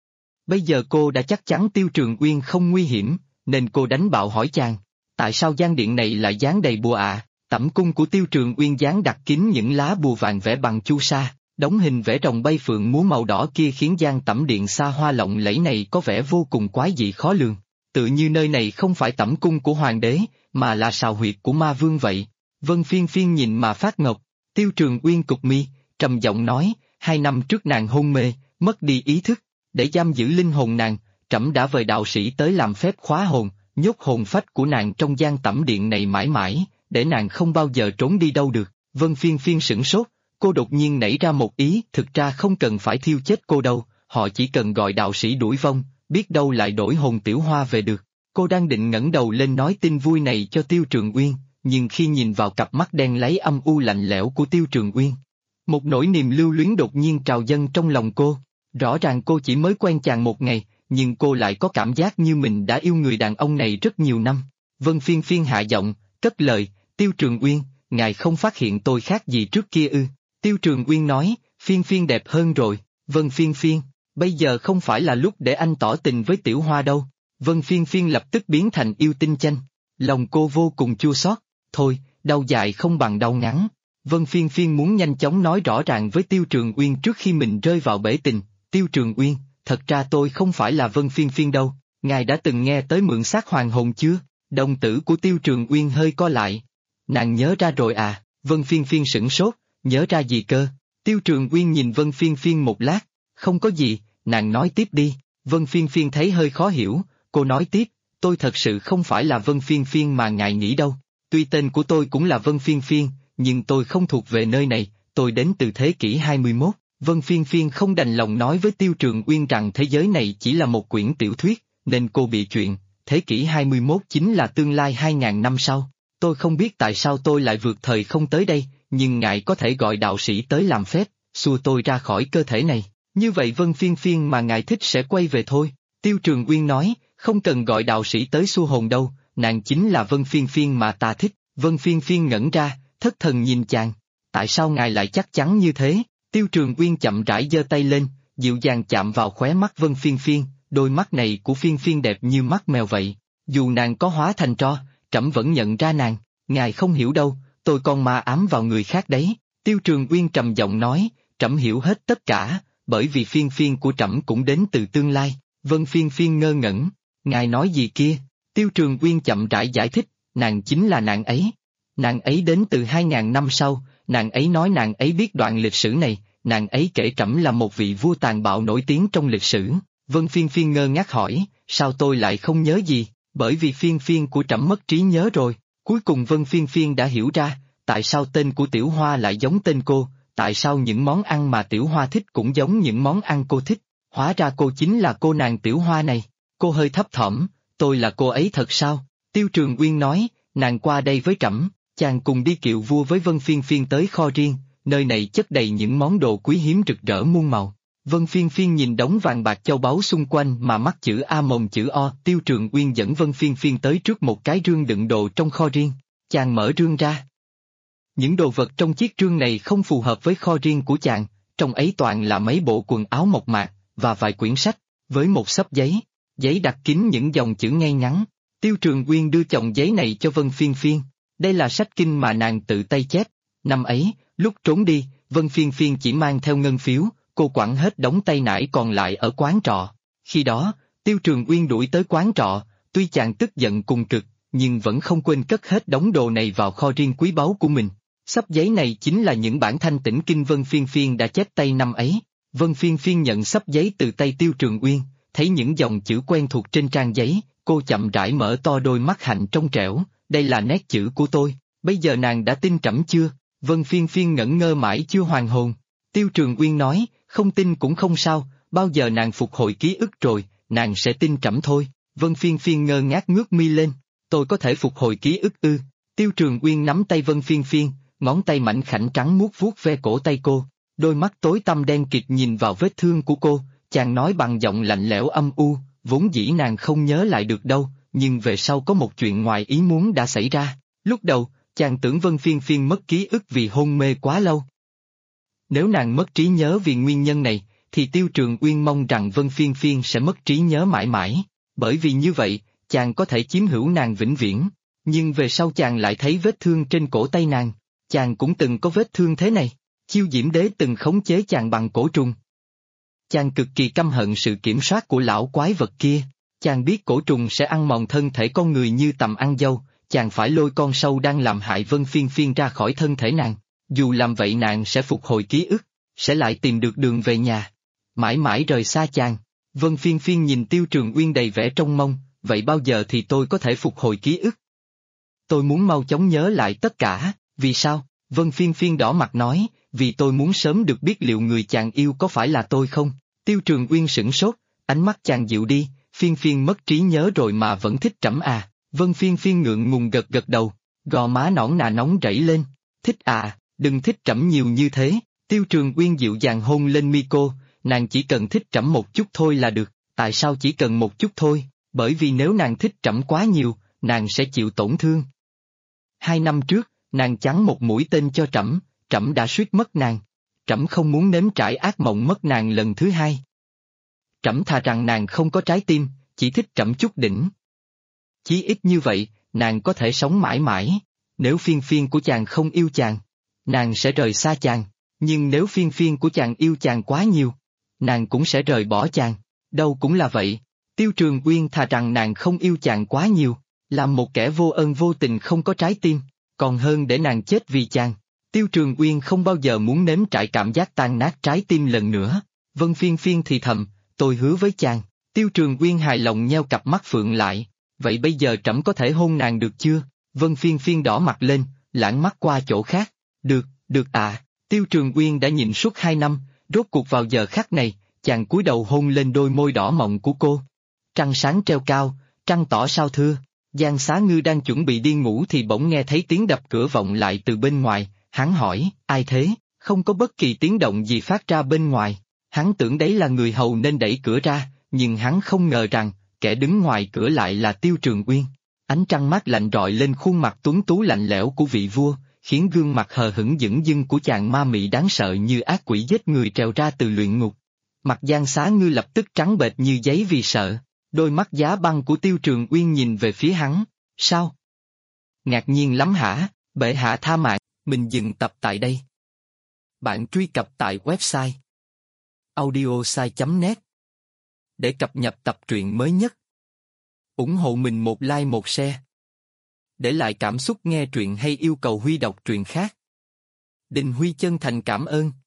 Bây giờ cô đã chắc chắn Tiêu Trường Uyên không nguy hiểm, nên cô đánh bạo hỏi chàng, tại sao gian điện này lại dán đầy bùa ạ? Tẩm cung của Tiêu Trường Uyên dán đặt kín những lá bùa vàng vẽ bằng chu sa, đóng hình vẽ rồng bay phượng múa màu đỏ kia khiến gian tẩm điện xa hoa lộng lẫy này có vẻ vô cùng quái dị khó lường. Tự như nơi này không phải tẩm cung của hoàng đế, mà là sào huyệt của ma vương vậy. Vân Phiên Phiên nhìn mà phát ngọc. Tiêu Trường Uyên cụp mi, trầm giọng nói, 2 năm trước nàng hôn mê, mất đi ý thức, để giam giữ linh hồn nàng, trẫm đã vời đạo sĩ tới làm phép khóa hồn, nhốt hồn phách của nàng trong gian tẩm điện này mãi mãi, để nàng không bao giờ trốn đi đâu được. Vân Phiên Phiên sửng sốt, cô đột nhiên nảy ra một ý, thực ra không cần phải thiêu chết cô đâu, họ chỉ cần gọi đạo sĩ đuổi vong, biết đâu lại đổi hồn Tiểu Hoa về được. Cô đang định ngẩng đầu lên nói tin vui này cho Tiêu Trường Uyên, nhưng khi nhìn vào cặp mắt đen láy âm u lạnh lẽo của Tiêu Trường Uyên, một nỗi niềm lưu luyến đột nhiên trào dâng trong lòng cô. Rõ ràng cô chỉ mới quen chàng một ngày, nhưng cô lại có cảm giác như mình đã yêu người đàn ông này rất nhiều năm. Vân Phiên Phiên hạ giọng, cất lời, Tiêu Trường Uyên, ngài không phát hiện tôi khác gì trước kia ư? Tiêu Trường Uyên nói, Phiên Phiên đẹp hơn rồi. Vân Phiên Phiên, bây giờ không phải là lúc để anh tỏ tình với Tiểu Hoa đâu. Vân Phiên Phiên lập tức biến thành yêu tinh chanh. Lòng cô vô cùng chua xót. Thôi, đau dài không bằng đau ngắn. Vân Phiên Phiên muốn nhanh chóng nói rõ ràng với Tiêu Trường Uyên trước khi mình rơi vào bể tình. Tiêu Trường Uyên, thật ra tôi không phải là Vân Phiên Phiên đâu. Ngài đã từng nghe tới mượn xác hoàng hồn chưa? Đồng tử của Tiêu Trường Uyên hơi co lại. Nàng nhớ ra rồi à? Vân Phiên Phiên sửng sốt, nhớ ra gì cơ? Tiêu Trường Uyên nhìn Vân Phiên Phiên một lát, không có gì, nàng nói tiếp đi. Vân Phiên Phiên thấy hơi khó hiểu, cô nói tiếp, tôi thật sự không phải là Vân Phiên Phiên mà ngài nghĩ đâu. Tuy tên của tôi cũng là Vân Phiên Phiên, nhưng tôi không thuộc về nơi này, tôi đến từ thế kỷ 21. Vân Phiên Phiên không đành lòng nói với Tiêu Trường Uyên rằng thế giới này chỉ là một quyển tiểu thuyết, nên cô bị chuyện, thế kỷ 21 chính là tương lai 2000 năm sau. Tôi không biết tại sao tôi lại vượt thời không tới đây, nhưng ngài có thể gọi đạo sĩ tới làm phép, xua tôi ra khỏi cơ thể này. Như vậy Vân Phiên Phiên mà ngài thích sẽ quay về thôi. Tiêu Trường Uyên nói, không cần gọi đạo sĩ tới xua hồn đâu, nàng chính là Vân Phiên Phiên mà ta thích. Vân Phiên Phiên ngẩn ra, thất thần nhìn chàng. Tại sao ngài lại chắc chắn như thế? Tiêu Trường Uyên chậm rãi giơ tay lên, dịu dàng chạm vào khóe mắt Vân Phiên Phiên, đôi mắt này của Phiên Phiên đẹp như mắt mèo vậy. Dù nàng có hóa thành tro, trẫm vẫn nhận ra nàng, ngài không hiểu đâu, tôi còn ma ám vào người khác đấy. Tiêu Trường Uyên trầm giọng nói, trẫm hiểu hết tất cả, bởi vì Phiên Phiên của trẫm cũng đến từ tương lai. Vân Phiên Phiên ngơ ngẩn, ngài nói gì kia? Tiêu Trường Uyên chậm rãi giải thích, nàng chính là nàng ấy. Nàng ấy đến từ 2000 năm sau, nàng ấy nói nàng ấy biết đoạn lịch sử này, nàng ấy kể trẫm là một vị vua tàn bạo nổi tiếng trong lịch sử. Vân Phiên Phiên ngơ ngác hỏi, sao tôi lại không nhớ gì? Bởi vì Phiên Phiên của trẫm mất trí nhớ rồi. Cuối cùng Vân Phiên Phiên đã hiểu ra, tại sao tên của Tiểu Hoa lại giống tên cô, tại sao những món ăn mà Tiểu Hoa thích cũng giống những món ăn cô thích. Hóa ra cô chính là cô nàng Tiểu Hoa này. Cô hơi thấp thỏm, tôi là cô ấy thật sao? Tiêu Trường Uyên nói, nàng qua đây với trẫm, chàng cùng đi kiệu vua với Vân Phiên Phiên tới kho riêng, nơi này chất đầy những món đồ quý hiếm rực rỡ muôn màu. Vân Phiên Phiên nhìn đống vàng bạc châu báu xung quanh mà mắt chữ A mồng chữ O. Tiêu Trường Uyên dẫn Vân Phiên Phiên tới trước một cái rương đựng đồ trong kho riêng, chàng mở rương ra. Những đồ vật trong chiếc rương này không phù hợp với kho riêng của chàng, trong ấy toàn là mấy bộ quần áo mộc mạc, và vài quyển sách, với một xấp giấy, giấy đặt kín những dòng chữ ngay ngắn. Tiêu Trường Uyên đưa chồng giấy này cho Vân Phiên Phiên, đây là sách kinh mà nàng tự tay chép. Năm ấy, lúc trốn đi, Vân Phiên Phiên chỉ mang theo ngân phiếu, cô quẳng hết đống tay nải còn lại ở quán trọ. Khi đó, Tiêu Trường Uyên đuổi tới quán trọ, tuy chàng tức giận cùng cực, nhưng vẫn không quên cất hết đống đồ này vào kho riêng quý báu của mình. Xấp giấy này chính là những bản thanh tĩnh kinh Vân Phiên Phiên đã chép tay năm ấy. Vân Phiên Phiên nhận xấp giấy từ tay Tiêu Trường Uyên, thấy những dòng chữ quen thuộc trên trang giấy, cô chậm rãi mở to đôi mắt hạnh trong trẻo, đây là nét chữ của tôi, bây giờ nàng đã tin trẫm chưa? Vân Phiên Phiên ngẩn ngơ mãi chưa hoàn hồn. Tiêu Trường Uyên nói, không tin cũng không sao, bao giờ nàng phục hồi ký ức rồi, nàng sẽ tin trẫm thôi. Vân Phiên Phiên ngơ ngác ngước mi lên, tôi có thể phục hồi ký ức ư? Tiêu Trường Uyên nắm tay Vân Phiên Phiên, ngón tay mảnh khảnh trắng muốt vuốt ve cổ tay cô, đôi mắt tối tăm đen kịt nhìn vào vết thương của cô, chàng nói bằng giọng lạnh lẽo âm u, vốn dĩ nàng không nhớ lại được đâu, nhưng về sau có một chuyện ngoài ý muốn đã xảy ra. Lúc đầu, chàng tưởng Vân Phiên Phiên mất ký ức vì hôn mê quá lâu. Nếu nàng mất trí nhớ vì nguyên nhân này, thì Tiêu Trường Uyên mong rằng Vân Phiên Phiên sẽ mất trí nhớ mãi mãi, bởi vì như vậy, chàng có thể chiếm hữu nàng vĩnh viễn. Nhưng về sau chàng lại thấy vết thương trên cổ tay nàng, chàng cũng từng có vết thương thế này, Chiêu Diễm Đế từng khống chế chàng bằng cổ trùng. Chàng cực kỳ căm hận sự kiểm soát của lão quái vật kia, chàng biết cổ trùng sẽ ăn mòn thân thể con người như tằm ăn dâu, chàng phải lôi con sâu đang làm hại Vân Phiên Phiên ra khỏi thân thể nàng, dù làm vậy nàng sẽ phục hồi ký ức, sẽ lại tìm được đường về nhà, mãi mãi rời xa chàng. Vân Phiên Phiên nhìn Tiêu Trường Uyên đầy vẻ trông mong, vậy bao giờ thì tôi có thể phục hồi ký ức? Tôi muốn mau chóng nhớ lại tất cả, vì sao? Vân Phiên Phiên đỏ mặt nói, vì tôi muốn sớm được biết liệu người chàng yêu có phải là tôi không? Tiêu Trường Uyên sửng sốt, ánh mắt chàng dịu đi, Phiên Phiên mất trí nhớ rồi mà vẫn thích trẫm à? Vân Phiên Phiên ngượng ngùng gật gật đầu, gò má nõn nà nóng rẫy lên, thích à, đừng thích trẫm nhiều như thế. Tiêu Trường Uyên dịu dàng hôn lên mi cô, nàng chỉ cần thích trẫm một chút thôi là được. Tại sao chỉ cần một chút thôi? Bởi vì nếu nàng thích trẫm quá nhiều, nàng sẽ chịu tổn thương. 2 năm trước, nàng chắn một mũi tên cho trẫm, trẫm đã suýt mất nàng. Trẫm không muốn nếm trải ác mộng mất nàng lần thứ hai. Trẫm thà rằng nàng không có trái tim, chỉ thích trẫm chút đỉnh. Chí ít như vậy, nàng có thể sống mãi mãi. Nếu Phiên Phiên của chàng không yêu chàng, nàng sẽ rời xa chàng. Nhưng nếu Phiên Phiên của chàng yêu chàng quá nhiều, nàng cũng sẽ rời bỏ chàng. Đâu cũng là vậy. Tiêu Trường Uyên thà rằng nàng không yêu chàng quá nhiều, làm một kẻ vô ơn vô tình không có trái tim, còn hơn để nàng chết vì chàng. Tiêu Trường Uyên không bao giờ muốn nếm trải cảm giác tan nát trái tim lần nữa. Vân Phiên Phiên thì thầm, tôi hứa với chàng. Tiêu Trường Uyên hài lòng nheo cặp mắt phượng lại. vậy bây giờ trẫm có thể hôn nàng được chưa? Vân Phiên Phiên đỏ mặt lên, lãng mắt qua chỗ khác. Được, được à. Tiêu Trường Uyên đã nhịn suốt 2 năm, rốt cuộc vào giờ khắc này, chàng cúi đầu hôn lên đôi môi đỏ mọng của cô. Trăng sáng treo cao, trăng tỏ sao thưa. Giang Xá Ngư đang chuẩn bị đi ngủ thì bỗng nghe thấy tiếng đập cửa vọng lại từ bên ngoài, hắn hỏi, ai thế? Không có bất kỳ tiếng động gì phát ra bên ngoài. Hắn tưởng đấy là người hầu nên đẩy cửa ra, nhưng hắn không ngờ rằng, kẻ đứng ngoài cửa lại là Tiêu Trường Uyên. Ánh trăng mát lạnh rọi lên khuôn mặt tuấn tú lạnh lẽo của vị vua, khiến gương mặt hờ hững dửng dưng của chàng ma mị đáng sợ như ác quỷ giết người trèo ra từ luyện ngục. Mặt Giang Xá Ngư lập tức trắng bệch như giấy vì sợ, đôi mắt giá băng của Tiêu Trường Uyên nhìn về phía hắn, sao? Ngạc nhiên lắm hả, bệ hạ tha mạng, mình dừng tập tại đây. Bạn truy cập tại website audiosai.net để cập nhật tập truyện mới nhất. Ủng hộ mình một like một share. Để lại cảm xúc nghe truyện hay yêu cầu Huy đọc truyện khác. Đình Huy chân thành cảm ơn.